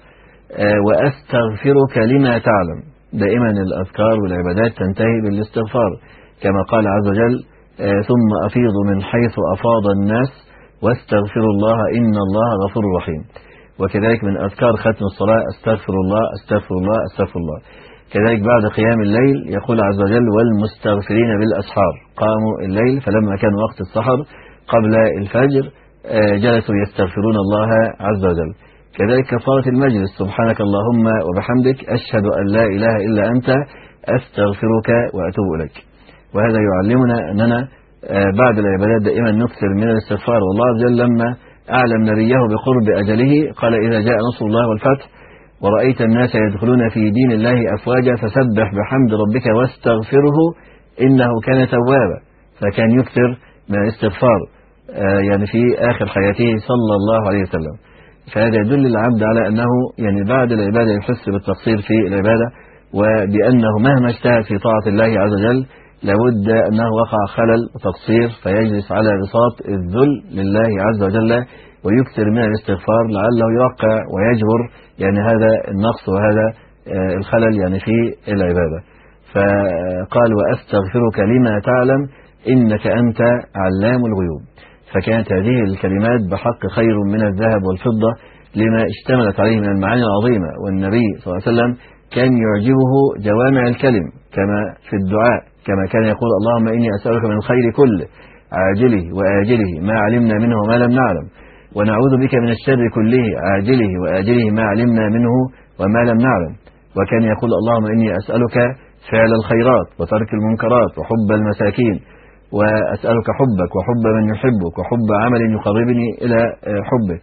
وأستغفرك لما تعلم. دائما الأذكار والعبادات تنتهي بالاستغفار، كما قال عز وجل ثم أفيض من حيث أفاض الناس واستغفروا الله إن الله غفور رحيم. وكذلك من أذكار ختم الصلاة أستغفر الله أستغفر الله أستغفر الله. كذلك بعد قيام الليل يقول عز وجل والمستغفرين بالأسحار، قاموا الليل فلما كان وقت السحر قبل الفجر جلسوا يستغفرون الله عز وجل. كذلك كفارة المجلس سبحانك اللهم وبحمدك أشهد أن لا إله إلا أنت أستغفرك وأتوب إليك. وهذا يعلمنا أننا بعد العبادات دائما نكثر من الاستغفار. والله عز وجل لما أعلم نبيه بقرب أجله قال إذا جاء نصر الله والفتح ورأيت الناس يدخلون في دين الله أفواجا فسبح بحمد ربك واستغفره إنه كان توابا. فكان يكثر من الاستغفار يعني في آخر حياته صلى الله عليه وسلم. فهذا يدل العبد على أنه يعني بعد العبادة يحس بالتقصير في العبادة، وبأنه مهما اجتهد في طاعة الله عز وجل لابد أنه وقع خلل وتقصير، فيجلس على بساط الذل لله عز وجل ويكثر من الاستغفار لعله يوقع ويجبر يعني هذا النقص وهذا الخلل يعني في العبادة. فقال وأستغفرك لما تعلم إنك أنت علام الغيوب. فكانت هذه الكلمات بحق خير من الذهب والفضة لما اشتملت عليه من المعاني العظيمة. والنبي صلى الله عليه وسلم كان يعجبه جوامع الكلم كما في الدعاء، كما كان يقول اللهم إني أسألك من خير كله عاجله وآجله ما علمنا منه وما لم نعلم، ونعوذ بك من الشر كله عاجله وآجله ما علمنا منه وما لم نعلم. وكان يقول اللهم إني أسألك فعل الخيرات وترك المنكرات وحب المساكين، وأسألك حبك وحب من يحبك وحب عمل يقربني إلى حبك.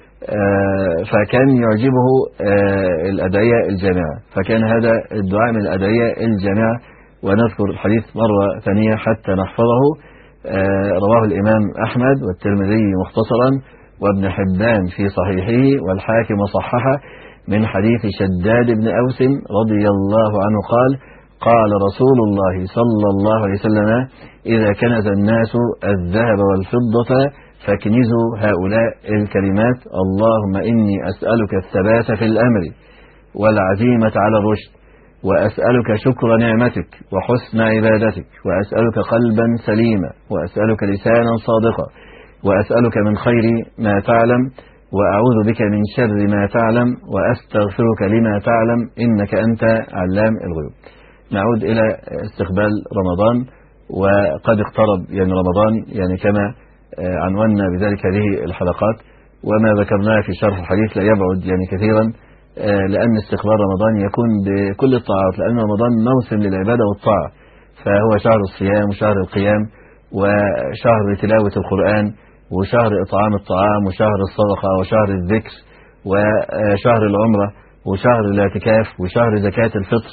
فكان يعجبه الأدعية الجامعة، فكان هذا الدعاء من الأدعية الجامعة. ونذكر الحديث مرة ثانية حتى نحفظه. رواه الإمام أحمد والترمذي مختصرا وابن حبان في صحيحه والحاكم صححه من حديث شداد بن أوس رضي الله عنه قال: قال رسول الله صلى الله عليه وسلم: إذا كنز الناس الذهب والفضة فاكنزوا هؤلاء الكلمات: اللهم إني أسألك الثبات في الأمر والعزيمة على الرشد، وأسألك شكر نعمتك وحسن عبادتك، وأسألك قلبا سليما، وأسألك لسانا صادقا، وأسألك من خير ما تعلم، وأعوذ بك من شر ما تعلم، وأستغفرك لما تعلم، إنك أنت علام الغيوب. نعود إلى استقبال رمضان، وقد اقترب رمضان كما عنونا بذلك هذه الحلقات، وما ذكرناه في شرح الحديث لا يبعد كثيرا، لأن استقبال رمضان يكون بكل الطاعات، لأن رمضان موسم للعبادة والطاعة، فهو شهر الصيام وشهر القيام وشهر تلاوة القرآن وشهر إطعام الطعام وشهر الصدقة وشهر الذكر وشهر العمرة وشهر الاعتكاف وشهر زكاة الفطر.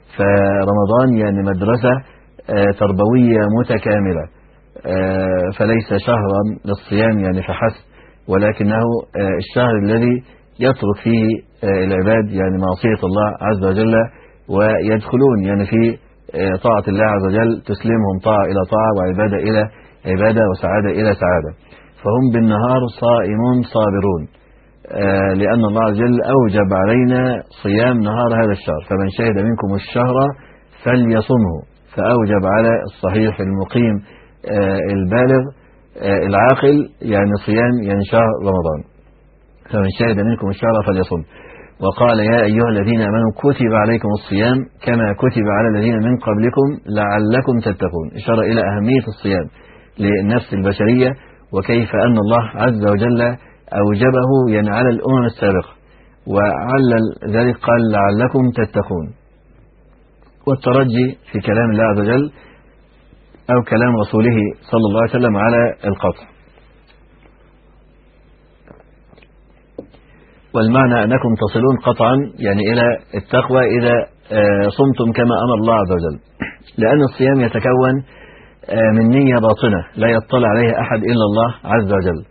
فرمضان مدرسة تربوية متكاملة، فليس شهرا للصيام فحسب، ولكنه الشهر الذي يترك فيه العباد معصية الله عز وجل، ويدخلون في طاعة الله عز وجل، تسلمهم طاعة إلى طاعة وعبادة إلى عبادة وسعادة إلى سعادة. فهم بالنهار صائمون صابرون، لأن الله عز وجل أوجب علينا صيام نهار هذا الشهر: فمن شهد منكم الشهر فليصمه. فأوجب على الصحيح المقيم البالغ العاقل صيام شهر رمضان: فمن شهد منكم الشهر فليصم. وقال: يا أيها الذين آمنوا كتب عليكم الصيام كما كتب على الذين من قبلكم لعلكم تتقون، إشارة إلى أهمية الصيام للنفس البشرية، وكيف أن الله عز وجل أوجبه على الأمم السابقة، وعلل ذلك قال: لعلكم تتقون. والترجي في كلام الله عز وجل أو كلام رسوله صلى الله عليه وسلم على القطع. والمعنى أنكم تصلون قطعا إلى التقوى إذا صمتم كما أمر الله عز وجل، لأن الصيام يتكون من نية باطنة لا يطلع عليها أحد إلا الله عز وجل،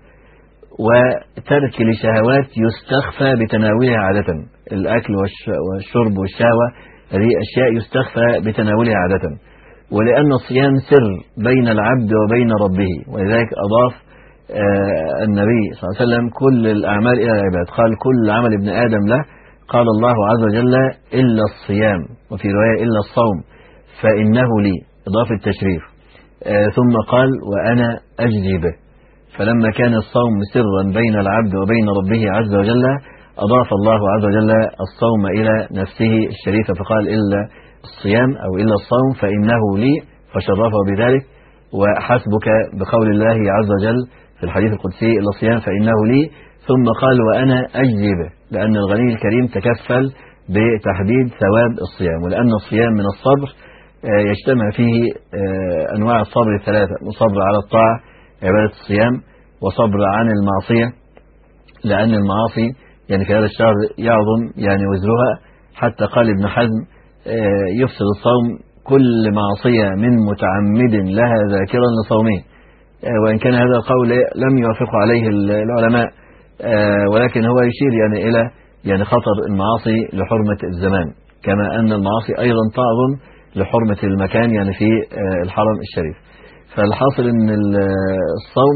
وترك لشهوات يستخفى بتناولها عادة. الأكل والشرب والشهوة هذه أشياء يستخفى بتناولها عادة، ولأن الصيام سر بين العبد وبين ربه، ولذلك أضاف النبي صلى الله عليه وسلم كل الأعمال إلى العباد، قال: كل عمل ابن آدم له، قال الله عز وجل: إلا الصيام، وفي رواية إلا الصوم فإنه لي، إضافة التشريف. ثم قال: وأنا أجزي به. فلما كان الصوم سرا بين العبد وبين ربه عز وجل، أضاف الله عز وجل الصوم إلى نفسه الشريفة، فقال: إلا الصيام أو إلا الصوم فإنه لي، فشرفه بذلك. وحسبك بقول الله عز وجل في الحديث القدسي: إلا الصيام فإنه لي. ثم قال: وأنا أجزي به، لأن الغني الكريم تكفل بتحديد ثواب الصيام، ولأن الصيام من الصبر يجتمع فيه أنواع الصبر الثلاثة: صبر على الطاعة عبادة الصيام، وصبر عن المعصية، لأن المعاصي في هذا الشهر يعظم وزرها، حتى قال ابن حزم: يفسد الصوم كل معصية من متعمد لها ذاكرا لصومه. وإن كان هذا القول لم يوافق عليه العلماء، ولكن هو يشير إلى خطر المعاصي لحرمة الزمان، كما أن المعاصي أيضا تعظم لحرمة المكان في الحرم الشريف. فالحاصل أن الصوم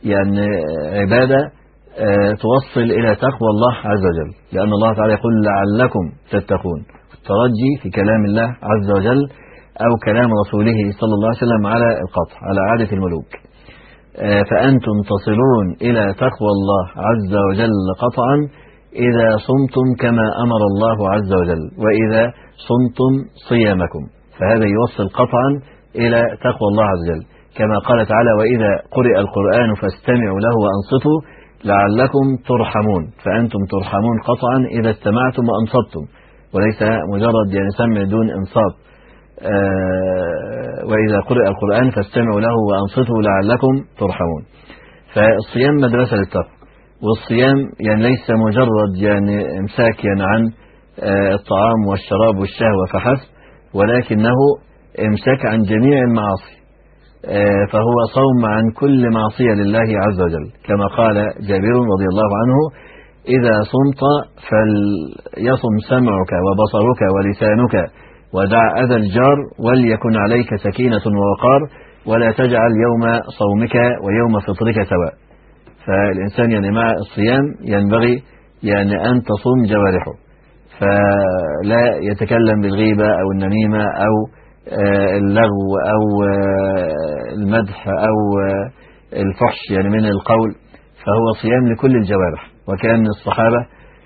عبادة توصل إلى تقوى الله عز وجل، لأن الله تعالى يقول: لعلكم تتقون. الترجي في كلام الله عز وجل أو كلام رسوله صلى الله عليه وسلم على القطع، على عادة الملوك. فأنتم تصلون إلى تقوى الله عز وجل قطعا إذا صمتم كما أمر الله عز وجل، وإذا صمتم صيامكم، فهذا يوصل قطعا إلى تقوى الله عز وجل، كما قال تعالى: وإذا قرئ القرآن فاستمعوا له وأنصتوا لعلكم ترحمون. فأنتم ترحمون قطعا إذا استمعتم وأنصتم، وليس مجرد سمع دون إنصات. وإذا قرئ القرآن فاستمعوا له وأنصتوا لعلكم ترحمون. فالصيام مدرسة للتقوى، والصيام ليس مجرد إمساك عن الطعام والشراب والشهوة فحسب، ولكنه إمساك عن جميع المعاصي، فهو صوم عن كل معصية لله عز وجل، كما قال جابر رضي الله عنه: إذا صمت فليصم سمعك وبصرك ولسانك ودع أذى الجار، وليكن عليك سكينة ووقار، ولا تجعل يوم صومك ويوم فطرك سواء. فالإنسان يعني مع الصيام ينبغي يعني أن تصوم جوارحه، فلا يتكلم بالغيبة أو النميمة أو اللغو أو المدح أو الفحش يعني من القول، فهو صيام لكل الجوارح. وكان الصحابة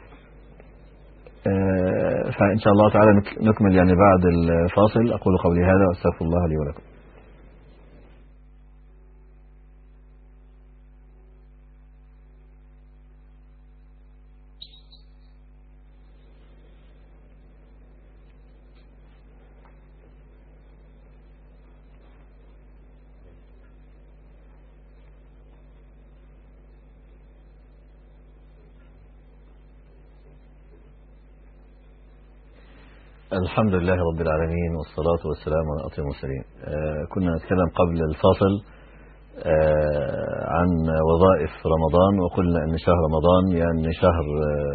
فإن شاء الله تعالى نكمل يعني بعد الفاصل. أقول قولي هذا وأستغفر الله لي ولكم. الحمد لله رب العالمين، والصلاة والسلام على أطيب المرسلين. كنا نتكلم قبل الفاصل عن وظائف رمضان، وقلنا أن شهر رمضان يعني شهر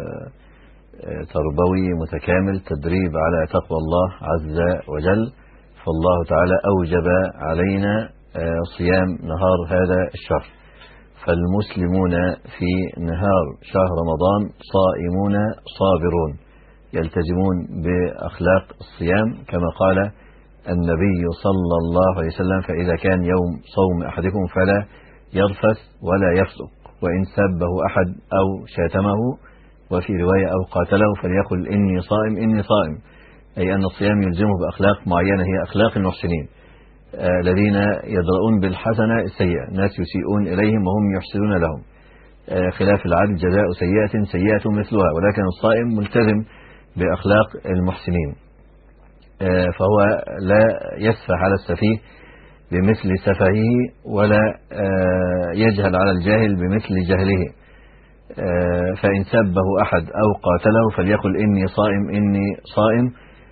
تربوي متكامل، تدريب على تقوى الله عز وجل. فالله تعالى أوجب علينا صيام نهار هذا الشهر، فالمسلمون في نهار شهر رمضان صائمون صابرون، يلتزمون بأخلاق الصيام كما قال النبي صلى الله عليه وسلم: فإذا كان يوم صوم أحدكم فلا يرفث ولا يفسق، وإن سبه أحد أو شاتمه، وفي رواية أو قاتله، فليقل إني صائم إني صائم، أي أن الصيام يلزمه بأخلاق معينة هي أخلاق المحسنين الذين يدرؤون بالحسنة السيئة، الناس يسيئون إليهم وهم يحسنون لهم، خلاف العدل جزاء سيئة سيئة مثلها، ولكن الصائم ملتزم بأخلاق المحسنين، فهو لا يسفه على السفيه بمثل سفهه، ولا يجهل على الجاهل بمثل جهله. فإن سبه أحد أو قاتله فليقل إني صائم إني صائم،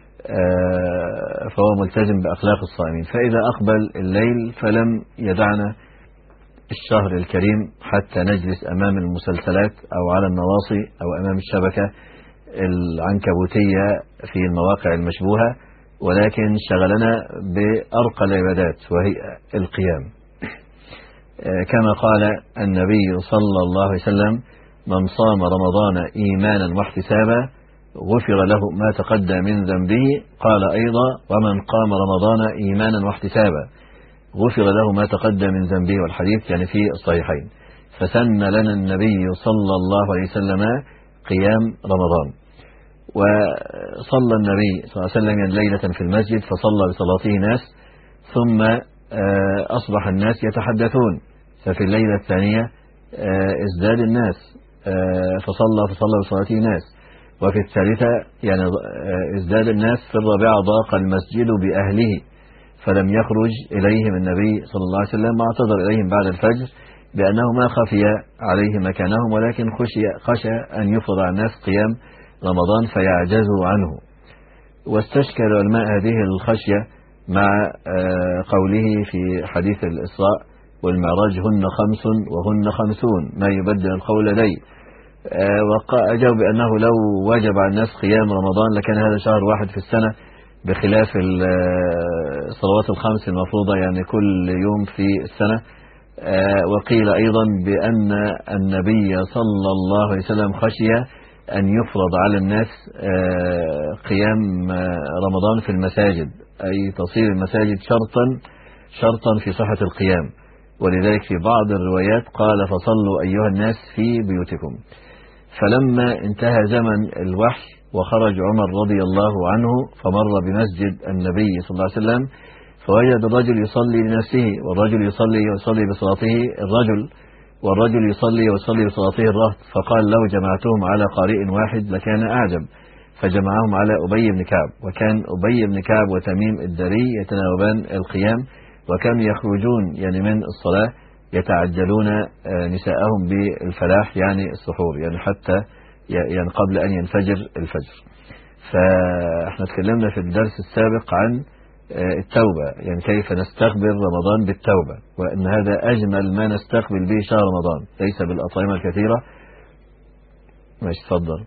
فهو ملتزم بأخلاق الصائمين. فإذا أقبل الليل فلم يدعنا الشهر الكريم حتى نجلس أمام المسلسلات أو على النواصي أو أمام الشبكة العنكبوتية في المواقع المشبوهة، ولكن شغلنا بأرقى العبادات وهي القيام، كما قال النبي صلى الله عليه وسلم: من صام رمضان إيمانا واحتسابا غفر له ما تقدم من ذنبه. قال أيضا: ومن قام رمضان إيمانا واحتسابا غفر له ما تقدم من ذنبه، والحديث يعني في الصحيحين. فسن لنا النبي صلى الله عليه وسلم قيام رمضان. وصلى النبي صلى الله عليه وسلم ليلة في المسجد فصلى بصلاته ناس، ثم أصبح الناس يتحدثون، ففي الليلة الثانية ازداد الناس فصلى بصلاته ناس، وفي الثالثة يعني ازداد الناس، في الرابعة ضاق المسجد بأهله فلم يخرج إليهم النبي صلى الله عليه وسلم، واعتذر إليهم بعد الفجر بأنه ما خفي عليه مكانهم، ولكن خشى أن يفرض على الناس قيام رمضان فيعجزوا عنه. واستشكل علماء هذه الخشية مع قوله في حديث الإسراء والمعراج: هن 5 وهن 50 ما يبدل القول لدي. وأجاب بأنه لو وجب على الناس قيام رمضان لكان هذا شهر واحد في السنة، بخلاف الصلوات الخمس المفروضة يعني كل يوم في السنة. وقيل أيضا بأن النبي صلى الله عليه وسلم خشي أن يفرض على الناس قيام رمضان في المساجد، أي تصير المساجد شرطا في صحة القيام، ولذلك في بعض الروايات قال: فصلوا أيها الناس في بيوتكم. فلما انتهى زمن الوحي وخرج عمر رضي الله عنه فمر بمسجد النبي صلى الله عليه وسلم، فوجد الرجل يصلي لنفسه، والرجل يصلي بصلاته الرجل، والرجل يصلي بصلاته الرهط، فقال: لو جمعتهم على قارئ واحد لكان أعجب، فجمعهم على أبي بن كعب. وكان أبي بن كعب وتميم الداري يتناوبان القيام، وكانوا يخرجون يعني من الصلاة يتعجلون نساءهم بالفلاح يعني السحور، يعني حتى يعني قبل أن ينفجر الفجر. فاحنا تكلمنا في الدرس السابق عن التوبة، يعني كيف نستقبل رمضان بالتوبة، وأن هذا أجمل ما نستقبل به شهر رمضان، ليس بالأطعمة الكثيرة. ماشي، تفضل.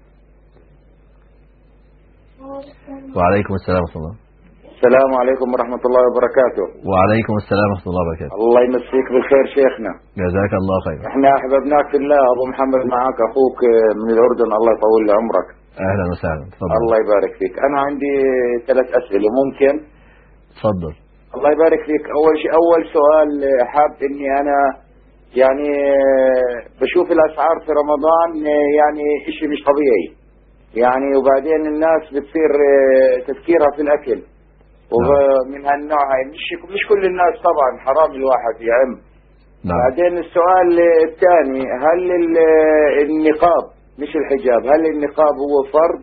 وعليكم السلام ورحمة الله. السلام عليكم ورحمة الله وبركاته. وعليكم السلام ورحمة الله وبركاته. الله يمسيك بالخير شيخنا. جزاك الله خير. احنا احببناك في الله. ابو محمد معاك، اخوك من الاردن، الله يطول لي عمرك. اهلا وسهلا، تفضل. الله يبارك فيك. انا عندي 3 اسئلة ممكن؟ تفضل. الله يبارك فيك. اول سؤال، حاب اني انا يعني بشوف الاسعار في رمضان يعني اشي مش طبيعي يعني، وبعدين الناس بتصير تفكيرها في الاكل ومن هالنوع هاي. مش كل الناس طبعا، حرام الواحد يعم. بعدين السؤال الثاني، هل النقاب مش الحجاب، هل النقاب هو فرض؟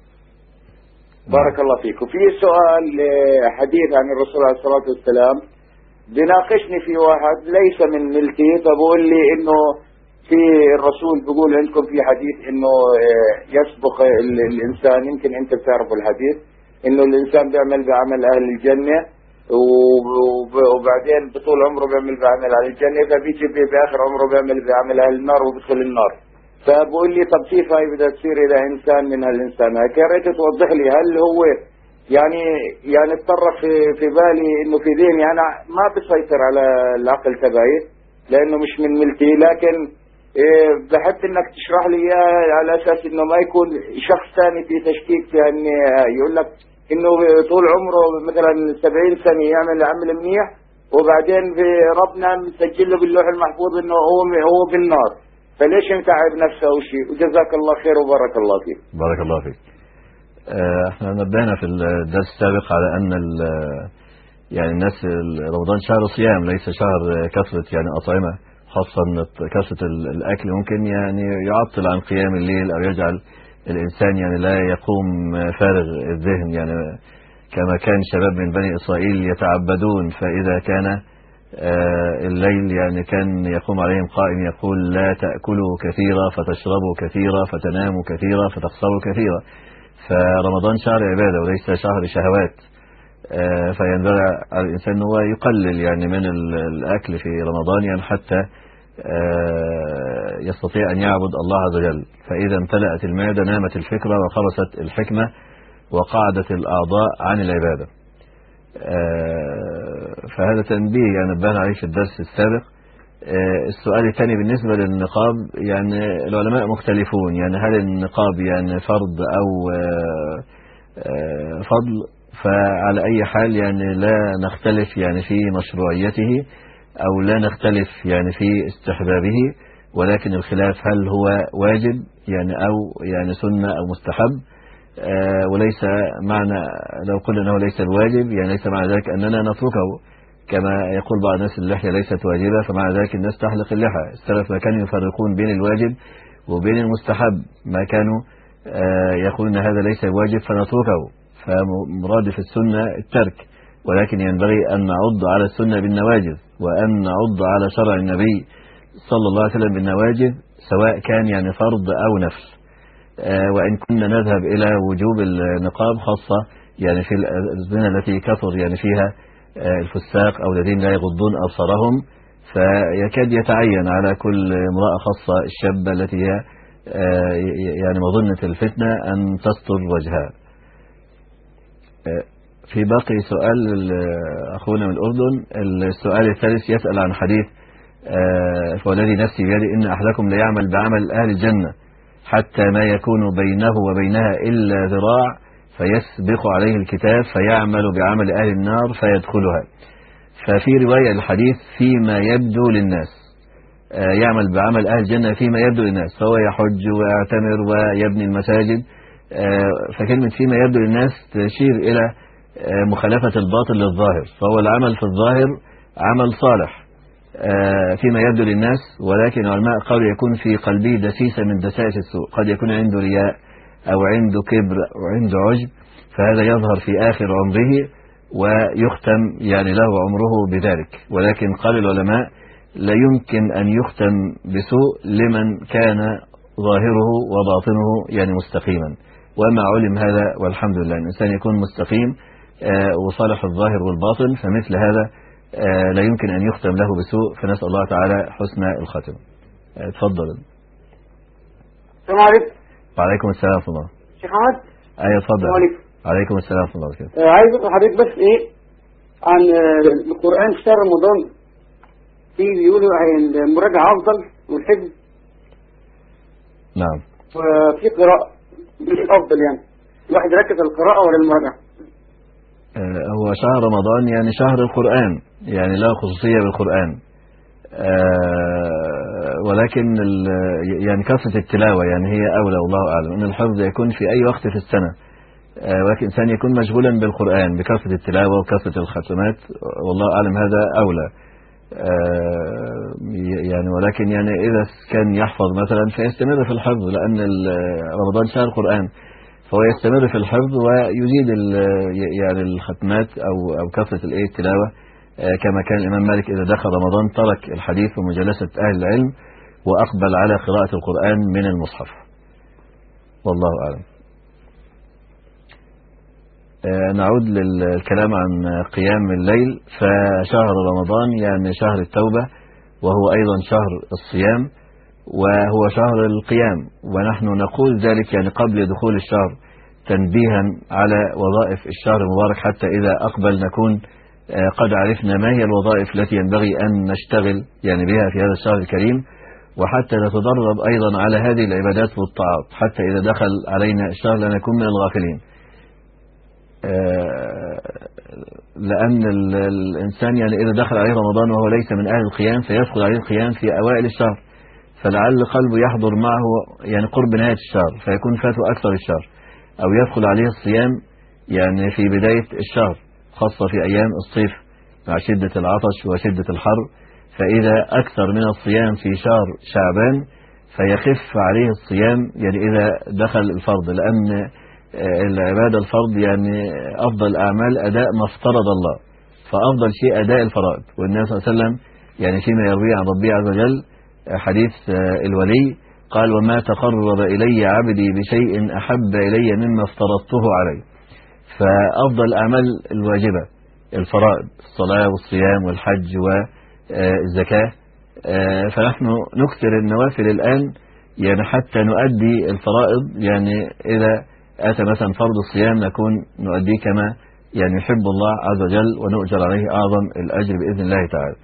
بارك الله فيك. وفي سؤال حديث عن الرسول عليه الصلاة والسلام، بناقشني في واحد ليس من ملتي، فبقول لي انه في الرسول بيقول عندكم في حديث انه يسبق الانسان، يمكن انت بتعرفوا الحديث، انه الانسان بيعمل بعمل اهل الجنة وبعدين بطول عمره بيعمل بعمل اهل الجنة، فبيجي باخر عمره بيعمل بعمل اهل النار وبيدخل النار. فبقول لي طب كيف هاي بدها تصير اذا انسان من هالانسان هاي؟ يا ريت توضح لي، هل هو يعني اتطرق في بالي انه في ذهني انا ما بسيطر على العقل تبعي لانه مش من ملتي، لكن بحب انك تشرح لي اياه على اساس انه ما يكون شخص ثاني في تشكيك في يقول لك انه طول عمره مثلا 70 سنة يعمل عمل منيح وبعدين ربنا مسجل له باللوح المحفوظ انه هو بالنار، فليش متعب نفسه او شيء؟ وجزاك الله خير وبارك الله فيك. بارك الله فيك. احنا نبهنا في الدرس السابق على ان يعني الناس رمضان شهر صيام، ليس شهر كثرة يعني أطعمة، خاصة كثرة الأكل ممكن يعني يعطل عن قيام الليل أو يجعل الإنسان يعني لا يقوم فارغ الذهن، يعني كما كان شباب من بني إسرائيل يتعبدون، فإذا كان الليل يعني كان يقوم عليهم قائم يقول لا تأكلوا كثيرا فتشربوا كثيرا فتناموا كثيرا فتخسروا كثيرا. فرمضان شهر عبادة وليس شهر شهوات، فينبغي على الإنسان هو يقلل يعني من الأكل في رمضان يعني حتى يستطيع أن يعبد الله عز وجل. فإذا امتلأت المعدة نامت الفكرة وخلصت الحكمة وقعدت الأعضاء عن العبادة. فهذا تنبيه يعني نبهنا عليه في الدرس السابق. السؤال الثاني بالنسبة للنقاب، يعني العلماء مختلفون، يعني هل النقاب يعني فرض أو فضل؟ فعلى أي حال يعني لا نختلف يعني في مشروعيته أو لا نختلف يعني في استحبابه، ولكن الخلاف هل هو واجب يعني أو يعني سنة أو مستحب. وليس معنى لو قلنا أنه ليس الواجب يعني ليس معنى ذلك أننا نتركه، كما يقول بعض الناس اللحية ليست واجبة فمع ذلك الناس تحلق اللحى. السلف ما كانوا يفرقون بين الواجب وبين المستحب، ما كانوا يقولون هذا ليس واجب فنتركه، فمرادف السنة الترك، ولكن ينبغي أن نعض على السنة بالنواجذ وأن نعض على شرع النبي صلى الله عليه وسلم بالنواجذ، سواء كان يعني فرض أو نفل. وإن كنا نذهب إلى وجوب النقاب خاصة يعني في الأزمنة التي كثر يعني فيها الفساق أو الذين لا يغضون أبصارهم، فيكاد يتعين على كل امرأة خاصة الشابة التي هي يعني مظنة الفتنة أن تستر وجهها. في باقي سؤال أخونا من الأردن، السؤال الثالث يسأل عن حديث فوالذي نفسي بيده إن أحدكم لا يعمل بعمل أهل الجنة حتى ما يكون بينه وبينها إلا ذراع فيسبق عليه الكتاب فيعمل بعمل أهل النار فيدخلها. ففي رواية الحديث فيما يبدو للناس، يعمل بعمل أهل الجنة فيما يبدو للناس، فهو يحج ويعتمر ويبني المساجد. فكلمة فيما يبدو للناس تشير إلى مخالفة الباطل للظاهر، فهو العمل في الظاهر عمل صالح فيما يبدو للناس، ولكن العلماء قالوا يكون في قلبه دسيسة من دسائس السوء، قد يكون عنده رياء أو عنده كبر أو عنده عجب، فهذا يظهر في آخر عمره ويختم يعني له عمره بذلك. ولكن قال العلماء لا يمكن أن يختم بسوء لمن كان ظاهره وباطنه يعني مستقيما، وما علم هذا والحمد لله. الإنسان يكون مستقيم وصالح الظاهر والباطن، فمثل هذا لا يمكن أن يختم له بسوء، فنسأل الله تعالى حسن الختم. اتفضل. السلام عليكم. وعليكم السلام ورحمة الله. شيخ أحمد. أيوة اتفضل. السلام عليكم. وعليكم السلام ورحمة الله وبركاته. عايز أسأل حضرتك بس إيه عن القرآن في شهر رمضان، في بيقولوا المراجعة أفضل والحفظ. نعم. وفي قراءة مش أفضل، يعني الواحد يركز على القراءة ولا المراجعة؟ هو شهر رمضان يعني شهر القرآن، يعني له خصوصية بالقرآن، ولكن يعني كثرة التلاوة يعني هي أولى، والله أعلم أن الحفظ يكون في أي وقت في السنة، ولكن الإنسان يكون مشغولا بالقرآن بكثرة التلاوة وكثرة الختمات، والله أعلم هذا أولى. يعني ولكن يعني إذا كان يحفظ مثلا فيستمر في الحفظ، لأن رمضان شهر القرآن، فهو يستمر في الحفظ ويزيد يعني الختمات أو كثرة التلاوة، كما كان الإمام مالك إذا دخل رمضان ترك الحديث ومجالسة أهل العلم وأقبل على قراءة القرآن من المصحف، والله أعلم. نعود للكلام عن قيام الليل. فشهر رمضان يعني شهر التوبة، وهو أيضا شهر الصيام، وهو شهر القيام، ونحن نقول ذلك يعني قبل دخول الشهر تنبيها على وظائف الشهر المبارك، حتى إذا أقبل نكون قد عرفنا ما هي الوظائف التي ينبغي أن نشتغل يعني بها في هذا الشهر الكريم، وحتى نتدرب أيضا على هذه العبادات والطاعات، حتى إذا دخل علينا الشهر لا نكون من الغافلين. لأن الإنسان يعني إذا دخل عليه رمضان وهو ليس من أهل القيام فيدخل عليه القيام في أوائل الشهر، فلعل قلبه يحضر معه يعني قرب نهاية الشهر فيكون فاته أكثر الشهر، أو يدخل عليه الصيام يعني في بداية الشهر، خاصة في أيام الصيف مع شدة العطش وشدة الحر، فإذا أكثر من الصيام في شهر شعبان فيخف عليه الصيام يعني إذا دخل الفرض، لأن العبادة الفرض يعني أفضل الأعمال أداء ما افترض الله، فأفضل شيء أداء الفرائض. والنبي صلى الله عليه وسلم يعني فيما يروي عن ربي عز وجل حديث الولي قال: وما تقرب إلي عبدي بشيء أحب إلي مما افترضته عليه. فأفضل الأعمال الواجبة الفرائض، الصلاة والصيام والحج والزكاة، فنحن نكثر النوافل الآن يعني حتى نؤدي الفرائض، يعني إذا أتى مثلا فرض الصيام نكون نؤديه كما يعني يحب الله عز وجل ونؤجر عليه أعظم الأجر بإذن الله تعالى.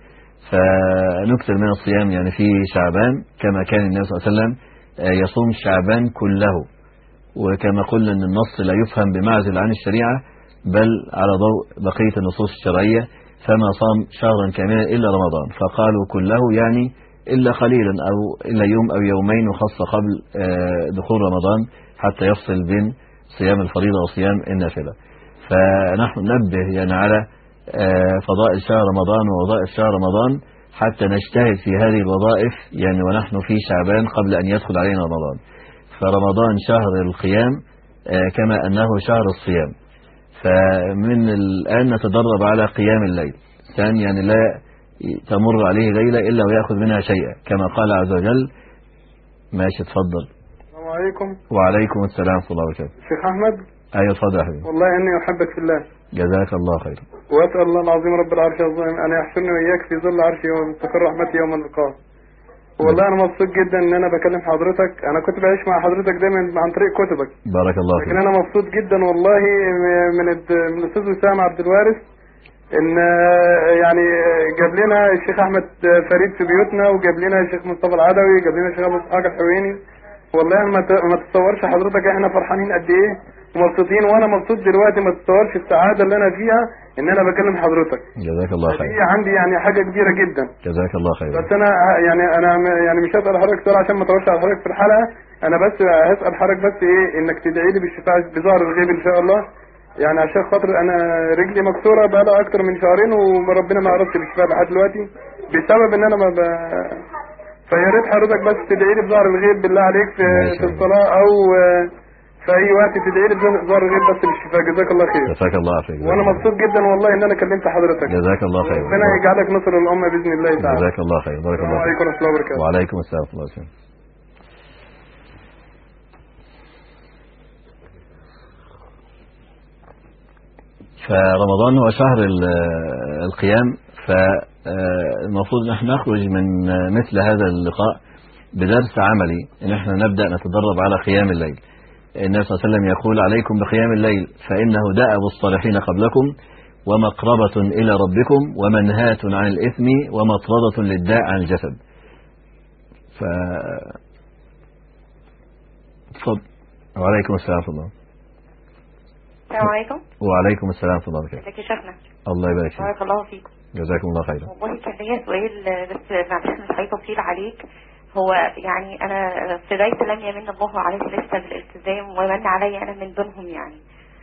فنكثر من الصيام يعني في شعبان، كما كان النبي صلى الله عليه وسلم يصوم شعبان كله، وكما قلنا أن النص لا يفهم بمعزل عن الشريعة بل على ضوء بقية النصوص الشرعية، فما صام شهرا كاملا إلا رمضان، فقالوا كله يعني إلا قليلا أو إلا يوم أو يومين، وخاصة قبل دخول رمضان حتى يفصل بين صيام الفريضة وصيام النافلة. فنحن ننبه يعني على فضائل شهر رمضان ووظائف شهر رمضان حتى نجتهد في هذه الوظائف يعني ونحن في شعبان قبل أن يدخل علينا رمضان. فرمضان شهر القيام كما أنه شهر الصيام، فمن الآن نتدرب على قيام الليل، الإنسان يعني لا تمر عليه ليلة إلا ويأخذ منها شيئا، كما قال عز وجل. ماشي اتفضل. السلام عليكم. وعليكم السلام ورحمة الله وبركاته. شيخ أحمد. أيوة اتفضل يا حبيبي. والله إني أحبك في الله. جزاك الله خير. وأسأل الله العظيم رب العرش العظيم أن يحشرني وإياك في ظل عرشه ومستقر رحمته يوم اللقاء. والله أنا مبسوط جدا إن أنا بكلم حضرتك، أنا كنت بعيش مع حضرتك دايما عن طريق كتبك. بارك الله فيك. لكن أنا مبسوط جدا والله من الأستاذ وسام عبد الوارث إن يعني جاب لنا الشيخ أحمد فريد في بيوتنا، وجاب لنا الشيخ مصطفى العدوي، جاب لنا الشيخ أبو إسحاق الحويني. والله ما تتصورش حضرتك احنا فرحانين قد ايه ومبسوطين، وانا مبسوط دلوقتي ما تتصورش السعاده اللي انا فيها ان انا بكلم حضرتك. جزاك الله خير. دي عندي يعني حاجه كبيره جدا. جزاك الله خير. بس انا يعني مش هسال حضرتك سؤال عشان ما اطولش على حضرتك في الحلقه، انا بس هسال حضرتك بس ايه انك تدعي لي بالشفاء بظهر الغيب ان شاء الله، يعني عشان خاطر انا رجلي مكسوره بقى لها اكتر من شهرين وربنا ما عرفش بالشفاء لحد دلوقتي بسبب ان انا فيا ريت حضرتك بس تدعي لي بظهر الغيب بالله عليك في الصلاه او في اي وقت تدعي لي بظهر الغيب بس بالشفاء. جزاك الله خير. جزاك الله خير. وانا مبسوط جدا والله ان انا كلمت حضرتك. جزاك الله خير. ربنا يجعلك نصر الامه باذن الله تعالى. جزاك الله خير. بارك الله فيك. وعليكم السلام ورحمه الله وبركاته. وعليكم السلام ورحمه الله وبركاته. فرمضان هو شهر القيام، فالمفروض ان احنا نخرج من مثل هذا اللقاء بدرس عملي، ان احنا نبدأ نتدرب على قيام الليل. النبي صلى الله عليه وسلم يقول: عليكم بقيام الليل فإنه دأب الصالحين قبلكم ومقربة إلى ربكم ومنهاة عن الإثم ومطردة للداء عن الجسد. تفضل. وعليكم السلام ورحمة الله. السلام عليكم. وعليكم السلام ورحمة الله وبركاته. ازيك يا شيخنا؟ الله يبارك فيك. بارك الله فيكم. جزاكم الله خيرا. والله كان ليا سؤال بس معلش مش هيطول عليك. هو يعني انا في بيت لم يمن الله عليه لسه بالالتزام ومن علي انا من دونهم يعني.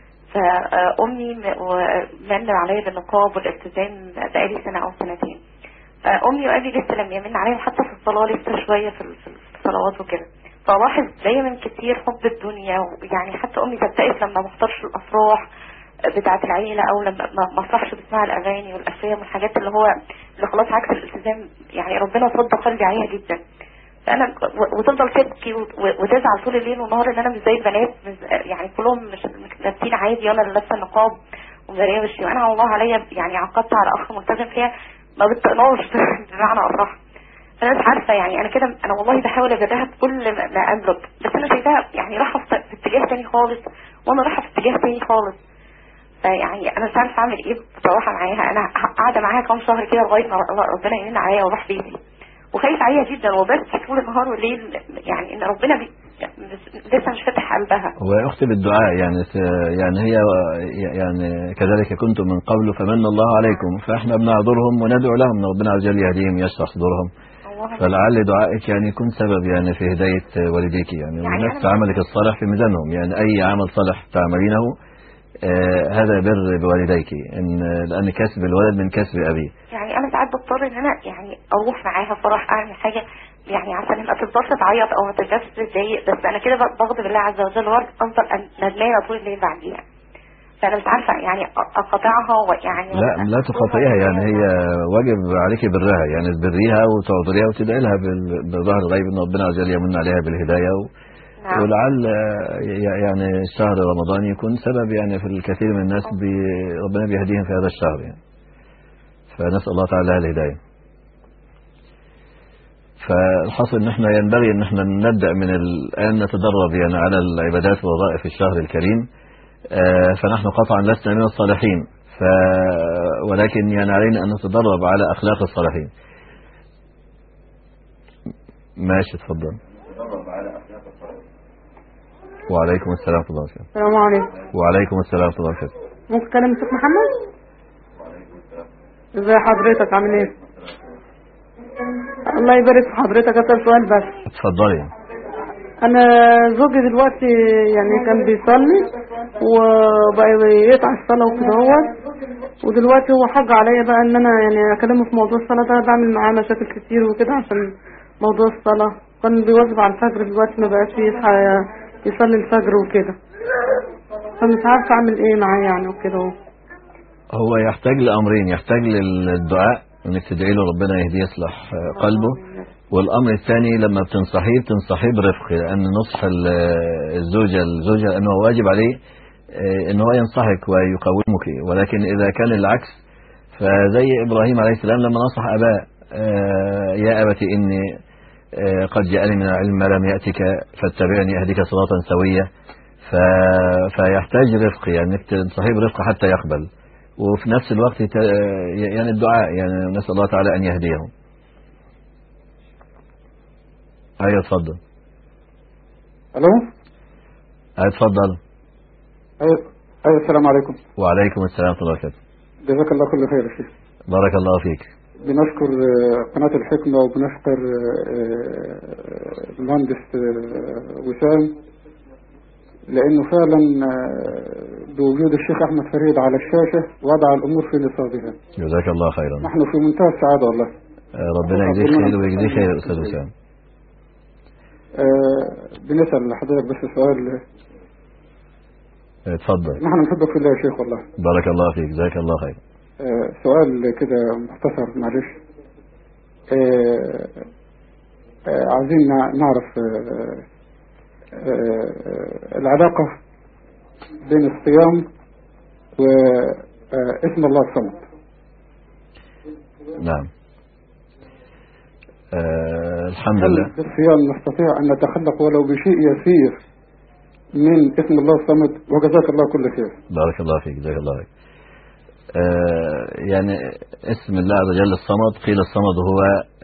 فامي من علي بالنقاب والالتزام بقالي سنه او سنتين. امي وابي لسه لم يمن عليهم حتى في الصلاه لسه شويه في الصلوات وكده. فلاحظ دايما كتير حب الدنيا، ويعني حتى امي تتقف لما ما احضرش الافراح بتاعه العيله او لما ما افرحش بسماع الاغاني والافلام والحاجات اللي خلاص عكس الالتزام. يعني ربنا صد قلبي عليها جدا. فانا وتفضل تبكي وتزعل طول الليل والنهار ان انا مش زي البنات، يعني كلهم مش لابسين عادي، انا اللي لابسه النقاب ومزريه وشي، وانا على الله عليا يعني عقدت على اخ ملتزم فيها ما بتقناش بمعنى اصح. انا مش عارفه يعني انا والله بحاول اجدها بكل ما املك، بس انا شايفاها يعني رايحه في اتجاه تاني خالص وانا رايحه في اتجاه تاني خالص. فيعني انا مش عارفه اعمل ايه بصراحه معاها. انا قاعده معاها كام شهر كده لغايه ما ربنا يمن عليا واروح بيتي، وخايف عليها جدا وبس طول النهار والليل، يعني ان ربنا لسه مش فاتح قلبها. واختي بالدعاء يعني هي يعني كذلك كنتم من قبل فمن الله عليكم، فاحنا بنعذرهم وندعو لهم ان ربنا عز وجل يهديهم يشرح صدورهم. فلعل دعائك يعني يكون سبب يعني في هداية والديك يعني ونفس عملك الصالح في ميزانهم. يعني اي عمل صالح تعملينه هذا بر بوالديك، لان كسب الولد من كسب ابيه. يعني انا ساعات بضطر ان انا يعني اروح معاها فرح اعمل حاجه يعني عشان ما تفضلش تعيط او ما ترجعش تتضايق، بس انا كده بغضب الله عز وجل وافضل ندمانه طول الليل بعديها. فانا مش عارفه يعني اقاطعها ويعني لا تقاطعيها، يعني هي واجب عليك برها، يعني تبريها وتعذريها وتدعي لها بظهر الغيب ان ربنا عز وجل يمن عليها بالهدايه نعم. ولعل يعني شهر رمضان يكون سبب يعني في الكثير من الناس ربنا بيهديهم في هذا الشهر يعني. فنسأل الله تعالى الهداية. فالحصل ان احنا ينبغي ان احنا نبدأ من الآن نتدرب يعني على العبادات والوظائف في الشهر الكريم. فنحن قطعا لسنا من الصالحين، ولكن يعني علينا ان نتدرب على اخلاق الصالحين. ماشي تفضل. وعليكم السلام ورحمة الله وبركاته. السلام عليكم. وعليكم السلام ورحمة الله وبركاته. ممكن تكلم الشيخ محمد؟ ازي حضرتك عامل ايه؟ الله يبارك في حضرتك. اسال سؤال بس. اتفضلي. انا زوجي دلوقتي يعني كان بيصلي وبقى يقطع الصلاه وكده ودلوقتي هو حج عليا بقى ان انا يعني اكلمه في موضوع الصلاه ده. بعمل معاه مشاكل كتير وكده عشان موضوع الصلاه. كان بيواظب على الفجر، دلوقتي ما بقاش يصحى يصلي الفجر وكده، فمش عارفه اعمل ايه معاه يعني وكده. هو يحتاج لامرين، يحتاج للدعاء انك تدعي له ربنا يهديه يصلح قلبه، والامر الثاني لما بتنصحيه برفق، لان نصح الزوجه انه واجب عليه ان هو ينصحك ويقومك، ولكن اذا كان العكس فزي ابراهيم عليه السلام لما نصح اباه يا ابت اني قد جاءني من العلم ما لم يأتك فاتبعني أهدك صراطا سويا. فيحتاج رفق، يعني انك تنصحيه برفق حتى يقبل، وفي نفس الوقت يعني الدعاء، يعني نسأل الله تعالى أن يهديه. أيوة اتفضل. ألو. اتفضل. أيوة السلام عليكم. وعليكم السلام ورحمة الله وبركاته. جزاك الله كل خير يا شيخ. بارك الله فيك. بنشكر قناة الحكمة وبنشكر المهندس وسام، لأنه فعلا بوجود الشيخ أحمد فريد على الشاشة وضع الأمور في نصابها. جزاك الله خيرا. نحن في منتهى السعادة والله. ربنا يجزيك خير ويجزيك خير أستاذ وسام. بنسأل لحضرتك بس سؤال. اتفضل. نحن نحبك في الله يا شيخ والله. بارك الله فيك. جزاك الله خير. سؤال كده مختصر معلش. عايزين نعرف العلاقة بين الصيام اسم الله الصمد. نعم. الحمد لله. هل بالصيام نستطيع أن نتخلق ولو بشيء يسير من اسم الله الصمد؟ وجزاك الله كل خير. بارك الله فيك، جزاك الله فيك. يعني اسم الله عز وجل الصمد، قيل الصمد هو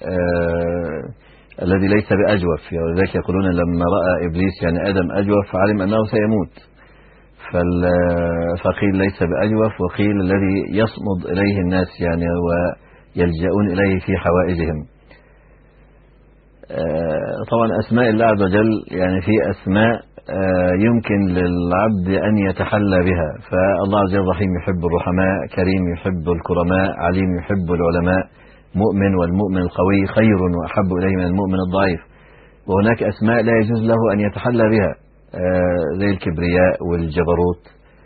الذي ليس بأجوف، ولذلك يقولون لما رأى إبليس يعني آدم أجوف فعلم أنه سيموت، فقيل ليس بأجوف، وقيل الذي يصمد إليه الناس يعني ويلجؤون إليه في حوائجهم. طبعا أسماء الله عز وجل يعني في أسماء يمكن للعبد أن يتحلى بها، فالله عز وجل رحيم يحب الرحماء، كريم يحب الكرماء، عليم يحب العلماء، مؤمن والمؤمن القوي خير وأحب إليه من المؤمن الضعيف. وهناك أسماء لا يجوز له أن يتحلى بها زي الكبرياء والجبروت،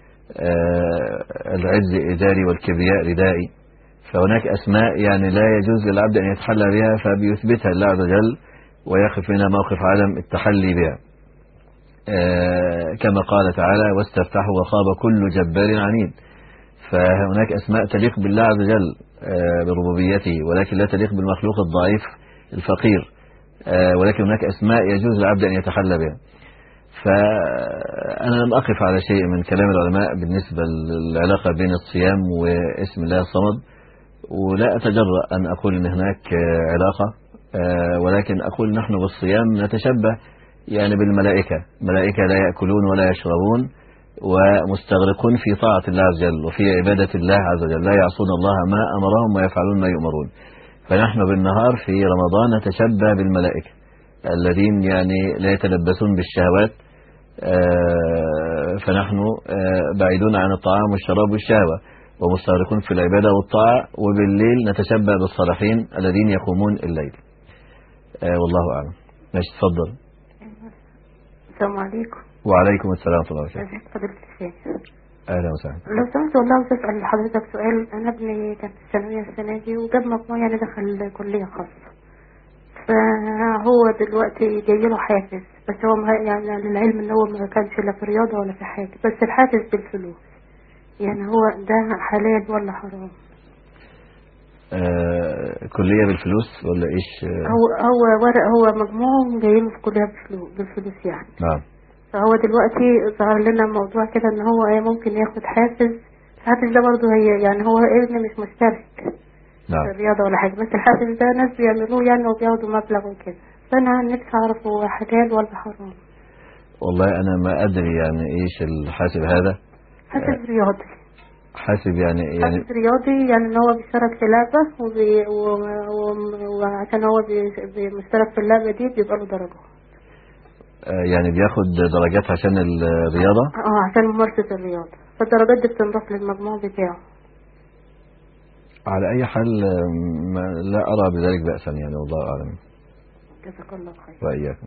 العز إزاري والكبرياء ردائي. فهناك أسماء يعني لا يجوز للعبد أن يتحلى بها، فبيثبتها الله عز وجل ويقف منها موقف عدم التحلي بها. كما قال تعالى واستفتحوا وخاب كل جبار عنيد. فهناك أسماء تليق بالله عز وجل بربوبيته، ولكن لا تليق بالمخلوق الضعيف الفقير، ولكن هناك أسماء يجوز للعبد أن يتحلى بها. فأنا لم أقف على شيء من كلام العلماء بالنسبة للعلاقة بين الصيام واسم الله الصمد، ولا أتجرأ أن أقول أن هناك علاقة، ولكن أقول نحن بالصيام نتشبه يعني بالملائكة، ملائكة لا يأكلون ولا يشربون ومستغرقون في طاعة الله عز وجل وفي عبادة الله عز وجل، لا يعصون الله ما أمرهم ويفعلون ما يؤمرون. فنحن بالنهار في رمضان نتشبه بالملائكة الذين يعني لا يتلبسون بالشهوات، فنحن بعيدون عن الطعام والشراب والشهوة ومستغرقون في العبادة والطاعة، وبالليل نتشبه بالصالحين الذين يقومون الليل. والله أعلم. ماشي، تفضل. السلام عليكم. وعليكم السلام ورحمة الله وبركاته. ازيك فضيلة الشيخ؟ أهلا وسهلا. لو سمحت والله عاوز أسأل حضرتك سؤال. أنا ابني كان في الثانوية السنة دي وجاب مجموع يعني دخل كلية خاصة، فهو دلوقتي جاي له حافز، بس هو يعني للعلم ان هو ما كانش لا في رياضة ولا في حاجة، بس الحافز بالفلوس، يعني هو ده حلال ولا حرام؟ كلية بالفلوس ولا ايش؟ هو ورق، هو مجموعه جاي له في كلية بالفلوس يعني. نعم. فهو دلوقتي ظهر لنا موضوع كده ان هو ممكن ياخد حافز. الحافز ده برضه هي يعني هو ابن مش مشترك نعم في الرياضة ولا حاجة، بس الحافز ده ناس بيعملوه يعني وبياخدوا مبلغ وكده، فانا نفسي اعرف هو حلال ولا حرام. والله انا ما ادري يعني ايش الحاسب هذا. حاسب رياضي. حاسب يعني حاسب رياضي يعني ان هو بيشترك في لعبة وعشان هو مشترك في اللعبة دي بيبقى له درجة. يعني بياخد درجات عشان الرياضة؟ عشان ممارسة الرياضة، فالدرجات دي بتنضاف للمجموع بتاعه. على اي حال لا ارى بذلك بأسا يعني، والله اعلم. جزاك الله خير. وإياكم.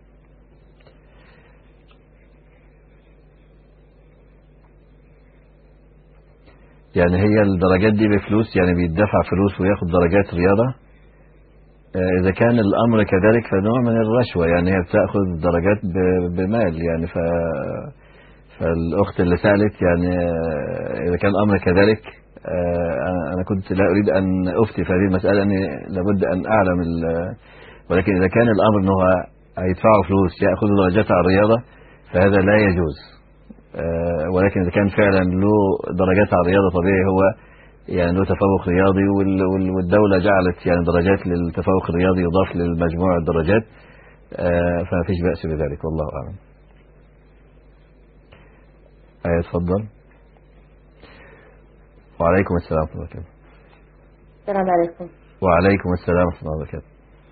يعني هي الدرجات دي بفلوس، يعني بيدفع فلوس وياخد درجات رياضة؟ إذا كان الأمر كذلك فنوع من الرشوة، يعني هي بتأخذ درجات بمال يعني. فالأخت اللي سألت يعني إذا كان الأمر كذلك، أنا كنت لا أريد أن أفتي في هذه المسألة، أني لابد أن أعلم ولكن إذا كان الأمر أنه هيدفعوا فلوس يأخذوا درجات على الرياضة فهذا لا يجوز. ولكن إذا كان فعلا له درجات على الرياضة طبيعي هو يعني له تفوق رياضي، والدولة جعلت يعني درجات للتفوق الرياضي يضاف للمجموع الدرجات، فما فيش بأس بذلك، والله أعلم. تفضل. وعليكم السلام ورحمة الله وبركاته. السلام عليكم. وعليكم السلام ورحمة الله وبركاته.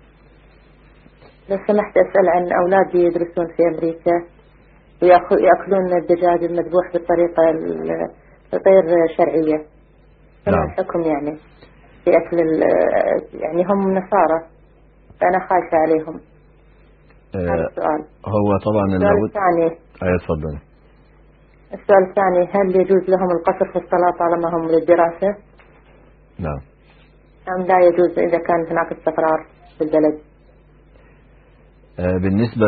لو سمحت أسأل عن أولادي يدرسون في أمريكا ويأكلون الدجاج المذبوح بالطريقة غير شرعية، فما الحكم يعني في أكل يعني هم نصارى فأنا خايفة عليهم. هذا السؤال. هو طبعا السؤال الثاني. تفضل. السؤال الثاني، هل يجوز لهم القصر في الصلاة طالما هم للدراسة؟ نعم. أم لا يجوز إذا كان هناك استقرار في البلد؟ بالنسبة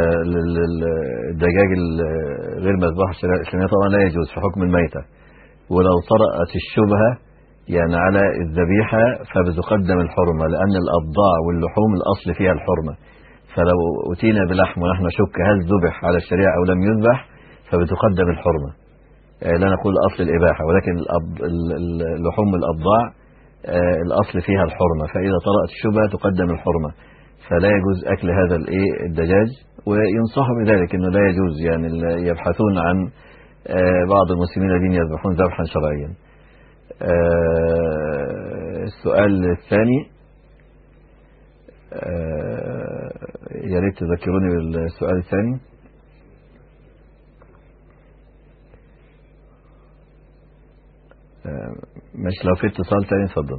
للدجاج الغير مذبوح الشريعة الإسلامية طبعا لا يجوز في حكم الميتة، ولو طرأت الشبهة يعني على الذبيحة فبتقدم الحرمة، لأن الأبضاع واللحوم الأصل فيها الحرمة، فلو أتينا بلحم ونحن نشك هل ذبح على الشريعة أو لم يذبح فبتقدم الحرمة. لا نقول أصل الإباحة، ولكن اللحوم الأبضاع الأصل فيها الحرمة، فإذا طرأت الشبهة تقدم الحرمة، فلا يجوز أكل هذا الدجاج. وينصحوا بذلك أنه لا يجوز، يعني يبحثون عن بعض المسلمين الذين يذبحون ذبحا شرعيا. السؤال الثاني يا ريت تذكروني بالسؤال الثاني. مش لو في اتصال تاني اتفضل.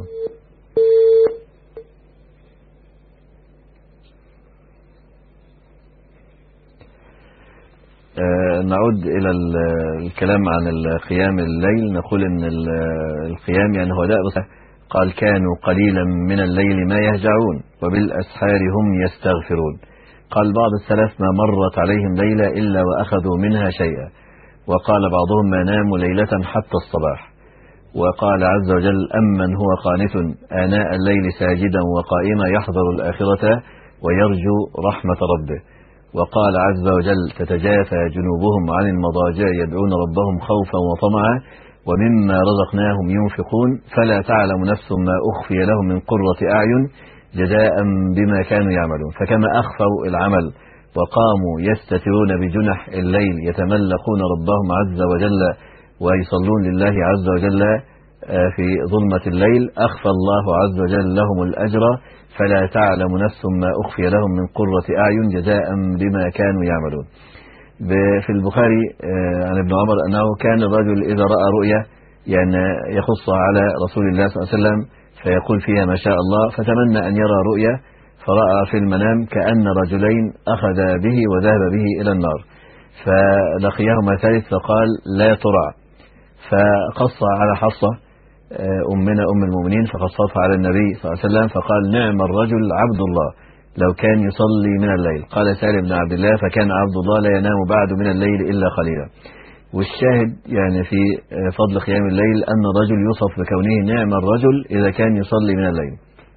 نعود إلى الكلام عن قيام الليل. نقول إن القيام يعني هو دأب. قال كانوا قليلا من الليل ما يهجعون وبالأسحار هم يستغفرون. قال بعض السلف ما مرت عليهم ليلة إلا وأخذوا منها شيئا، وقال بعضهم ما ناموا ليلة حتى الصباح. وقال عز وجل أمن هو قانت آناء الليل ساجدا وقائما يحذر الآخرة ويرجو رحمة ربه. وقال عز وجل تتجافى جنوبهم عن المضاجع يدعون ربهم خوفا وطمعا ومما رزقناهم ينفقون فلا تعلم نفس ما أخفي لهم من قرة أعين جزاء بما كانوا يعملون. فكما أخفوا العمل وقاموا يستترون بجنح الليل يتملقون ربهم عز وجل ويصلون لله عز وجل في ظلمة الليل، أخفى الله عز وجل لهم الأجر فلا تعلم نفس ما أخفي لهم من قرة أعين جزاء بما كانوا يعملون. في البخاري عن ابن عمر أنه كان الرجل إذا رأى رؤيا يعني يخصها على رسول الله صلى الله عليه وسلم فيقول فيها ما شاء الله، فتمنى أن يرى رؤيا فرأى في المنام كأن رجلين أخذ به وذهب به إلى النار، فلقيهما ثالث فقال لا ترع، فقص على حصة أمنا أم المؤمنين فقصتها على النبي صلى الله عليه وسلم فقال نعم الرجل عبد الله لو كان يصلي من الليل. قال سالم بن عبد الله فكان عبد الله لا ينام بعد من الليل إلا قليلا. والشاهد يعني في فضل قيام الليل أن الرجل يوصف بكونه نعم الرجل إذا كان يصلي من الليل.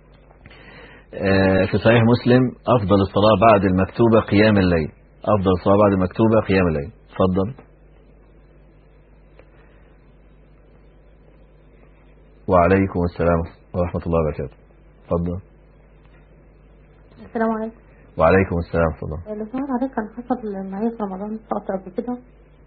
في صحيح مسلم أفضل الصلاة بعد المكتوبة قيام الليل، أفضل الصلاة بعد المكتوبة قيام الليل. تفضل. وعليكم السلام ورحمة الله وبركاته. تفضل. السلام عليكم. وعليكم السلام ورحمة الله. لو سمعت عليك كان حصل معايا في رمضان سقط قبل كده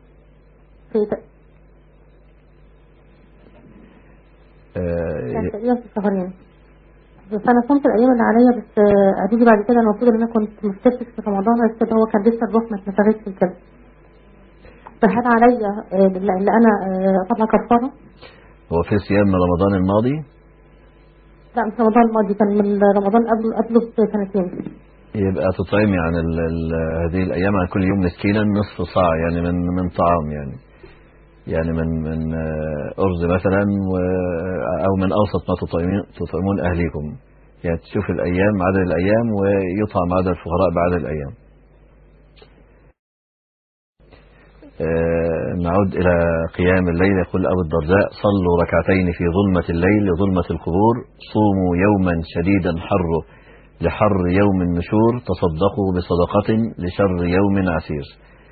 كان تقريبا في شهرين، بس انا صمت الايام اللي عليا، بس قالوا لي بعد كده المفروض ان انا كنت مستشفى في رمضان، بس هو كان لسه الروح ما اتنفختش كده، فهل عليا اللي انا اطلع كفاره؟ هو في صيام من رمضان الماضي؟ لا مش رمضان الماضي، كان من رمضان قبله بسنتين. يبقى تطعمي عن هذه الايام عن كل يوم مسكينا نصف صاع يعني من طعام، يعني من أرز مثلا أو من أوسط ما تطعمون أهليكم، يعني تشوف الأيام عدد الأيام ويطعم عدد الفقراء بعدد الأيام. نعود إلى قيام الليل. يقول أبو الدرداء صلوا ركعتين في ظلمة الليل لظلمة القبور، صوموا يوما شديدا حره لحر يوم النشور، تصدقوا بصدقة لشر يوم عسير.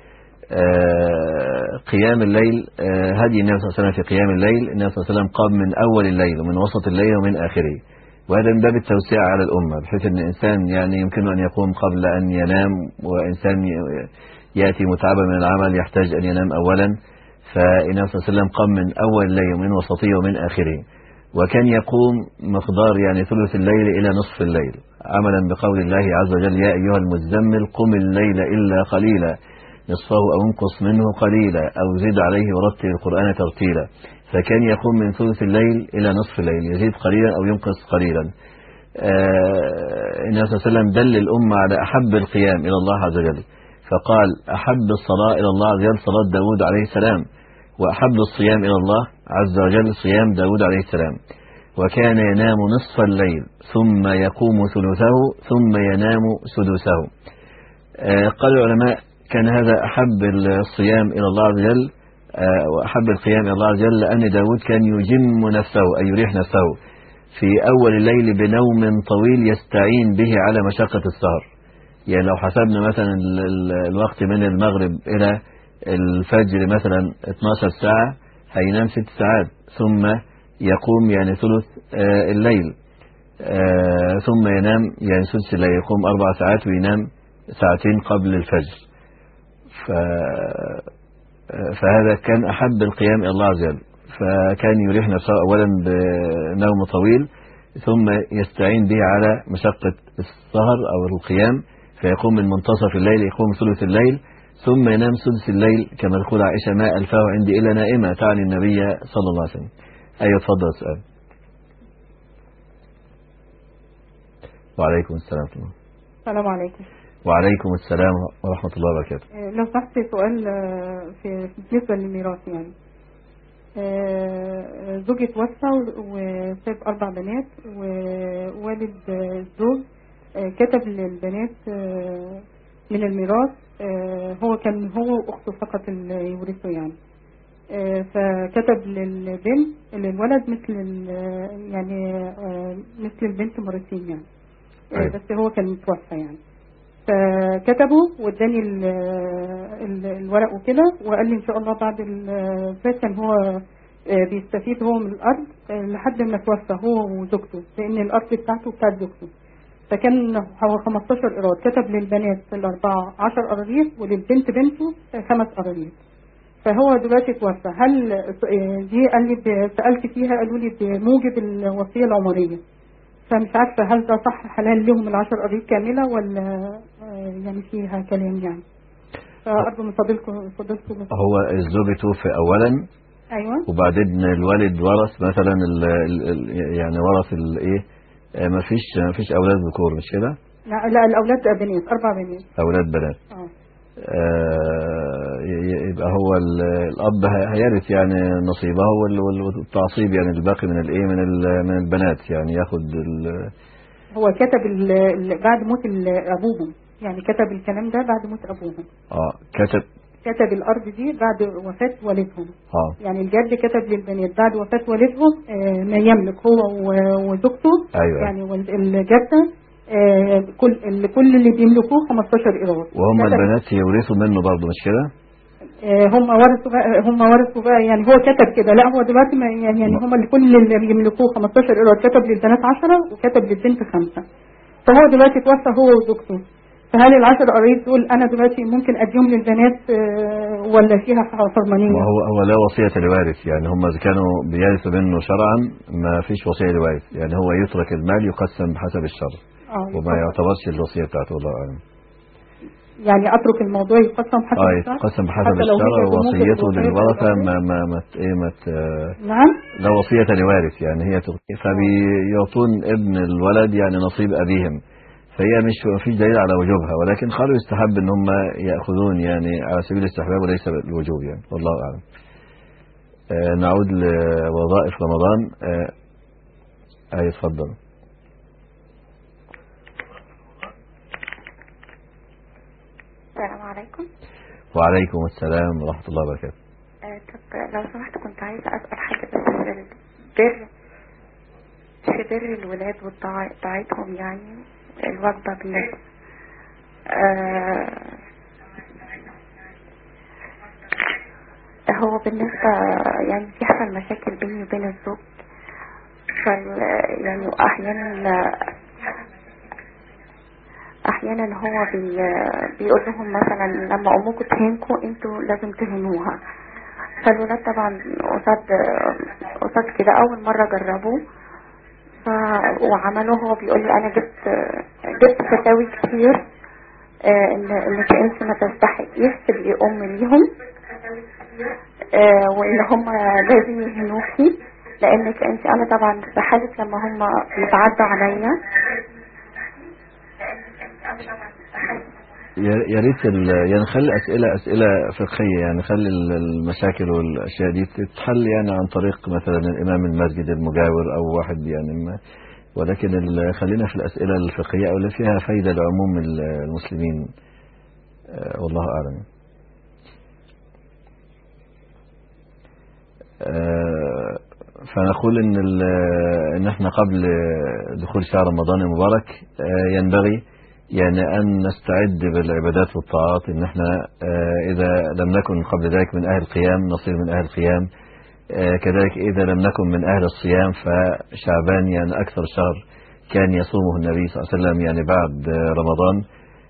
قيام الليل هدي النبي صلى الله عليه وسلم في قيام الليل. النبي صلى الله عليه وسلم قام من أول الليل ومن وسط الليل ومن آخره، وهذا من باب التوسيع على الأمة، بحيث أن الإنسان يعني يمكنه أن يقوم قبل أن ينام، وإنسان يأتي متعبا من العمل يحتاج أن ينام أولا، فالنبي صلى الله عليه وسلم قام من أول الليل ومن وسطه ومن آخره، وكان يقوم مقدار يعني ثلث الليل إلى نصف الليل، عملا بقول الله عز وجل يا أيها المزمل قم الليل إلا قليلا نصفه أو انقص منه قليلا أو زد عليه ورتل القرآن ترتيلا. فكان يقوم من ثلث الليل إلى نصف الليل، يزيد قليلا أو ينقص قليلا. النبي صلى الله عليه وسلم دل الأمة على أحب القيام إلى الله عز وجل، فقال أحب الصلاة إلى الله عز وجل صلاة داود عليه السلام، وأحب الصيام إلى الله عز وجل صيام داود عليه السلام. وكان ينام نصف الليل ثم يقوم ثلثه ثم ينام سدسه. قال العلماء كان هذا أحب الصيام إلى الله عز وجل وأحب القيام إلى الله عز وجل أن داود كان يجم نفسه أي يريح نفسه في أول الليل بنوم طويل يستعين به على مشقة السهر. يعني لو حسبنا مثلا الوقت من المغرب إلى الفجر مثلا 12 ساعة، هينام 6 ساعات، ثم يقوم يعني ثلث الليل، ثم ينام يعني ثلث الليل، يقوم 4 ساعات وينام 2 ساعات قبل الفجر. فهذا كان أحب القيام إلى الله عز وجل، فكان يريح نفسه أولا بنوم طويل ثم يستعين به على مشقة السهر أو القيام، فيقوم من منتصف الليل، يقوم ثلث الليل، ثم ينام سدس الليل. كما تقول عائشة: ما ألفاه عندي إلا نائمة، تعني النبي صلى الله عليه وسلم. أيوة تفضل السؤال. وعليكم السلام ورحمة الله. السلام عليكم. وعليكم السلام ورحمة الله وبركاته. لو سمحت سؤال بالنسبة للميراث. يعني زوجي توفى وساب 4 بنات، ووالد الزوج كتب للبنات من الميراث، هو وأخته فقط اللي يورثوا يعني. فكتب للولد مثل البنت مرتين يعني. بس هو كان متوفى يعني. فكتبوا واداني الورق وكده، وقال لي ان شاء الله بعد الفات كان هو بيستفيد هو من الارض لحد ما توفى هو وزوجته، لان الارض بتاعته بتاعت زوجته. فكان هو 15 قيراط، كتب للبنات الاربعه 10 قراريط، وللبنت بنته 5 قراريط. فهو دلوقتي توفى. هل دي قال لي سالت فيها، قالوا لي بموجب الوصيه العمريه، فمش عارفة هل ده صح حلال لهم 10 قراريط كاملة ولا يعني فيها كلام يعني. فأرجو من فضلكم. هو الزوج توفي أولا، أيوة، وبعدين الوالد ورث مثلا يعني ورث الايه، ما فيش أولاد ذكور مش كده؟ لا الأولاد بنات، 4 بنات. أولاد بنات. يبقى هو الأب هيرث يعني نصيبه، والتعصيب يعني الباقي من الايه من البنات يعني ياخد هو كتب بعد موت أبوهم، يعني كتب الكلام ده بعد موت أبوهم. كتب الأرض دي بعد وفاة والدهم. يعني الجد كتب للبنات بعد وفاة والدهم ما يملك هو وزوجته. أيوة. يعني الجدة كل اللي بيملكوه 15 قيراط، وهم البنات يورثوا منه برضه مش كده؟ هم ورثوا بقى يعني. هو كتب كده. لا هو دلوقتي يعني هم كل اللي بيملكوه 15 قيراط، كتب للبنات 10 وكتب للبنت 5. فهو دلوقتي توفى هو وزوجته. فهل ال10 قرايط دول انا دلوقتي ممكن اديهم للبنات ولا فيها حرمانيه؟ هو لا وصيه لوارث يعني. هم اذا كانوا بيرثوا منه شرعا ما فيش وصيه لوارث يعني. هو يترك المال يقسم بحسب الشرع وما يعتبرش الوصيه بتاعته. والله اعلم. يعني اترك الموضوع يقسم حسب الشرع. يقسم بحسب الشرع، ووصيته للورثه ما نعم، لا وصيه لوارث يعني. هي فبيعطون ابن الولد يعني نصيب ابيهم، فهي ما فيش دليل على وجوبها، ولكن قالوا يستحب ان هم ياخذون يعني على سبيل الاستحباب وليس الوجوب يعني. والله اعلم. نعود لوظائف رمضان. اتفضل. السلام عليكم. وعليكم السلام ورحمة الله وبركاته. طب لو سمحت كنت عايزة أسأل حاجة بس في بر الولاد وطاعتهم يعني الوجبة بالنسبة هو بالنسبة يعني في حصل مشاكل بيني وبين الزوج، يعني احيانا هو بيقول لهم مثلا لما امكم تهينكم انتوا لازم تهينوها. فالولاد طبعا قصاد كده اول مرة جربوه وعملوه. هو بيقول لي انا جبت فتاوي كتير انك انت ما تستحقيش تبقي ام ليهم، وان هم لازم يهنوكي لانك انت. انا طبعا في حالة لما هم بيتعدوا عليا يا ريت يعني نخلي اسئله فقهيه يعني. نخلي المشاكل والاشياء دي تتحل يعني عن طريق مثلا الامام المسجد المجاور او واحد يعني ولكن خلينا في الاسئله الفقهيه او اللي فيها فايده لعموم المسلمين. والله اعلم. فنقول إن احنا قبل دخول شهر رمضان المبارك ينبغي يعني أن نستعد بالعبادات والطاعات، إن احنا إذا لم نكن قبل ذلك من أهل القيام نصير من أهل القيام، كذلك إذا لم نكن من أهل الصيام فشعبان يعني أكثر شهر كان يصومه النبي صلى الله عليه وسلم يعني بعد رمضان.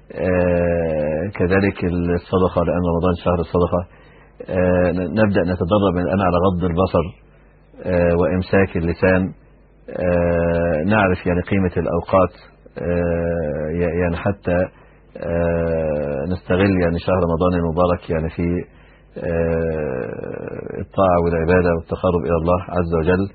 كذلك الصدقة، لأن رمضان شهر الصدقة. نبدأ نتدرب من الآن على غض البصر وإمساك اللسان، نعرف يعني قيمة الأوقات، يعني حتى نستغل يعني شهر رمضان المبارك يعني في الطاعة والعبادة والتقرب إلى الله عز وجل.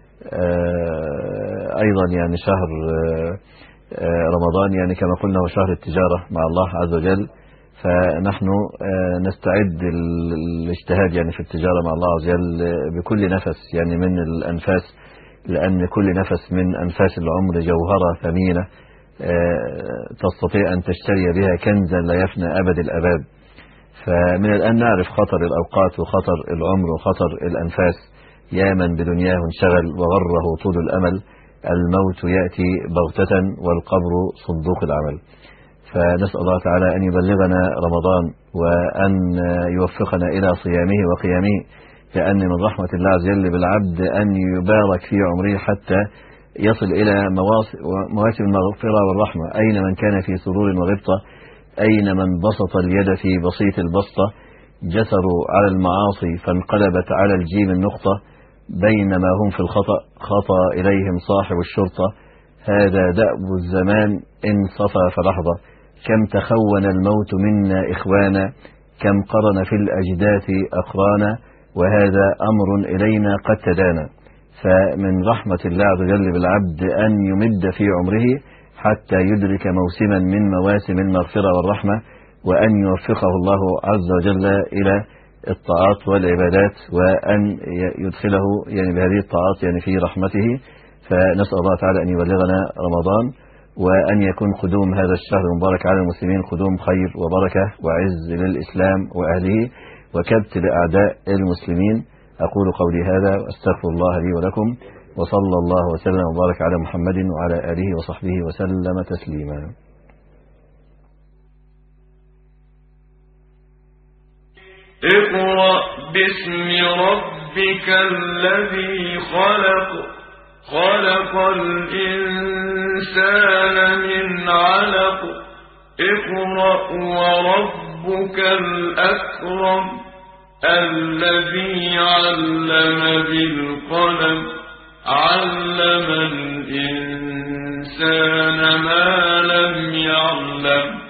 أيضا يعني شهر رمضان يعني كما قلنا هو شهر التجارة مع الله عز وجل، فنحن نستعد الاجتهاد يعني في التجارة مع الله عز وجل بكل نفس يعني من الأنفاس، لأن كل نفس من أنفاس العمر جوهرة ثمينة تستطيع أن تشتري بها كنزا لا يفنى أبد الأباد. فمن الآن نعرف خطر الأوقات وخطر العمر وخطر الأنفاس. يا من بدنياه انشغل وغره طول الأمل، الموت يأتي بغتة والقبر صندوق العمل. فنسأل الله تعالى أن يبلغنا رمضان وأن يوفقنا إلى صيامه وقيامه، لأن من رحمة الله عز وجل بالعبد أن يبارك في عمره حتى يصل إلى مواسم المغفرة والرحمة. أين من كان في سرور وغبطة، أين من بسط اليد في بسيط البسطة، جسروا على المعاصي فانقلبت على الجيم النقطة، بينما هم في الخطأ خطأ إليهم صاحب الشرطة. هذا دأب الزمان إن صفى فلحظة، كم تخون الموت منا إخوانا، كم قرن في الأجداث أقرانا، وهذا أمر إلينا قد تدانا. فمن رحمة الله عز وجل بالعبد أن يمد في عمره حتى يدرك موسما من مواسم المغفرة والرحمة، وأن يوفقه الله عز وجل إلى الطاعات والعبادات، وأن يدخله يعني بهذه الطاعات يعني في رحمته. فنسأل الله تعالى أن يبلغنا رمضان، وأن يكون قدوم هذا الشهر المبارك على المسلمين قدوم خير وبركة وعز للإسلام وأهله وكبت لأعداء المسلمين. أقول قولي هذا وأستغفر الله لي ولكم، وصلى الله وسلم وبارك على محمد وعلى آله وصحبه وسلم تسليما. اقرأ باسم ربك الذي خلق، خلق الإنسان من علق، اقرأ وربك الأكرم الذي علم بالقلم، علم الإنسان ما لم يعلم.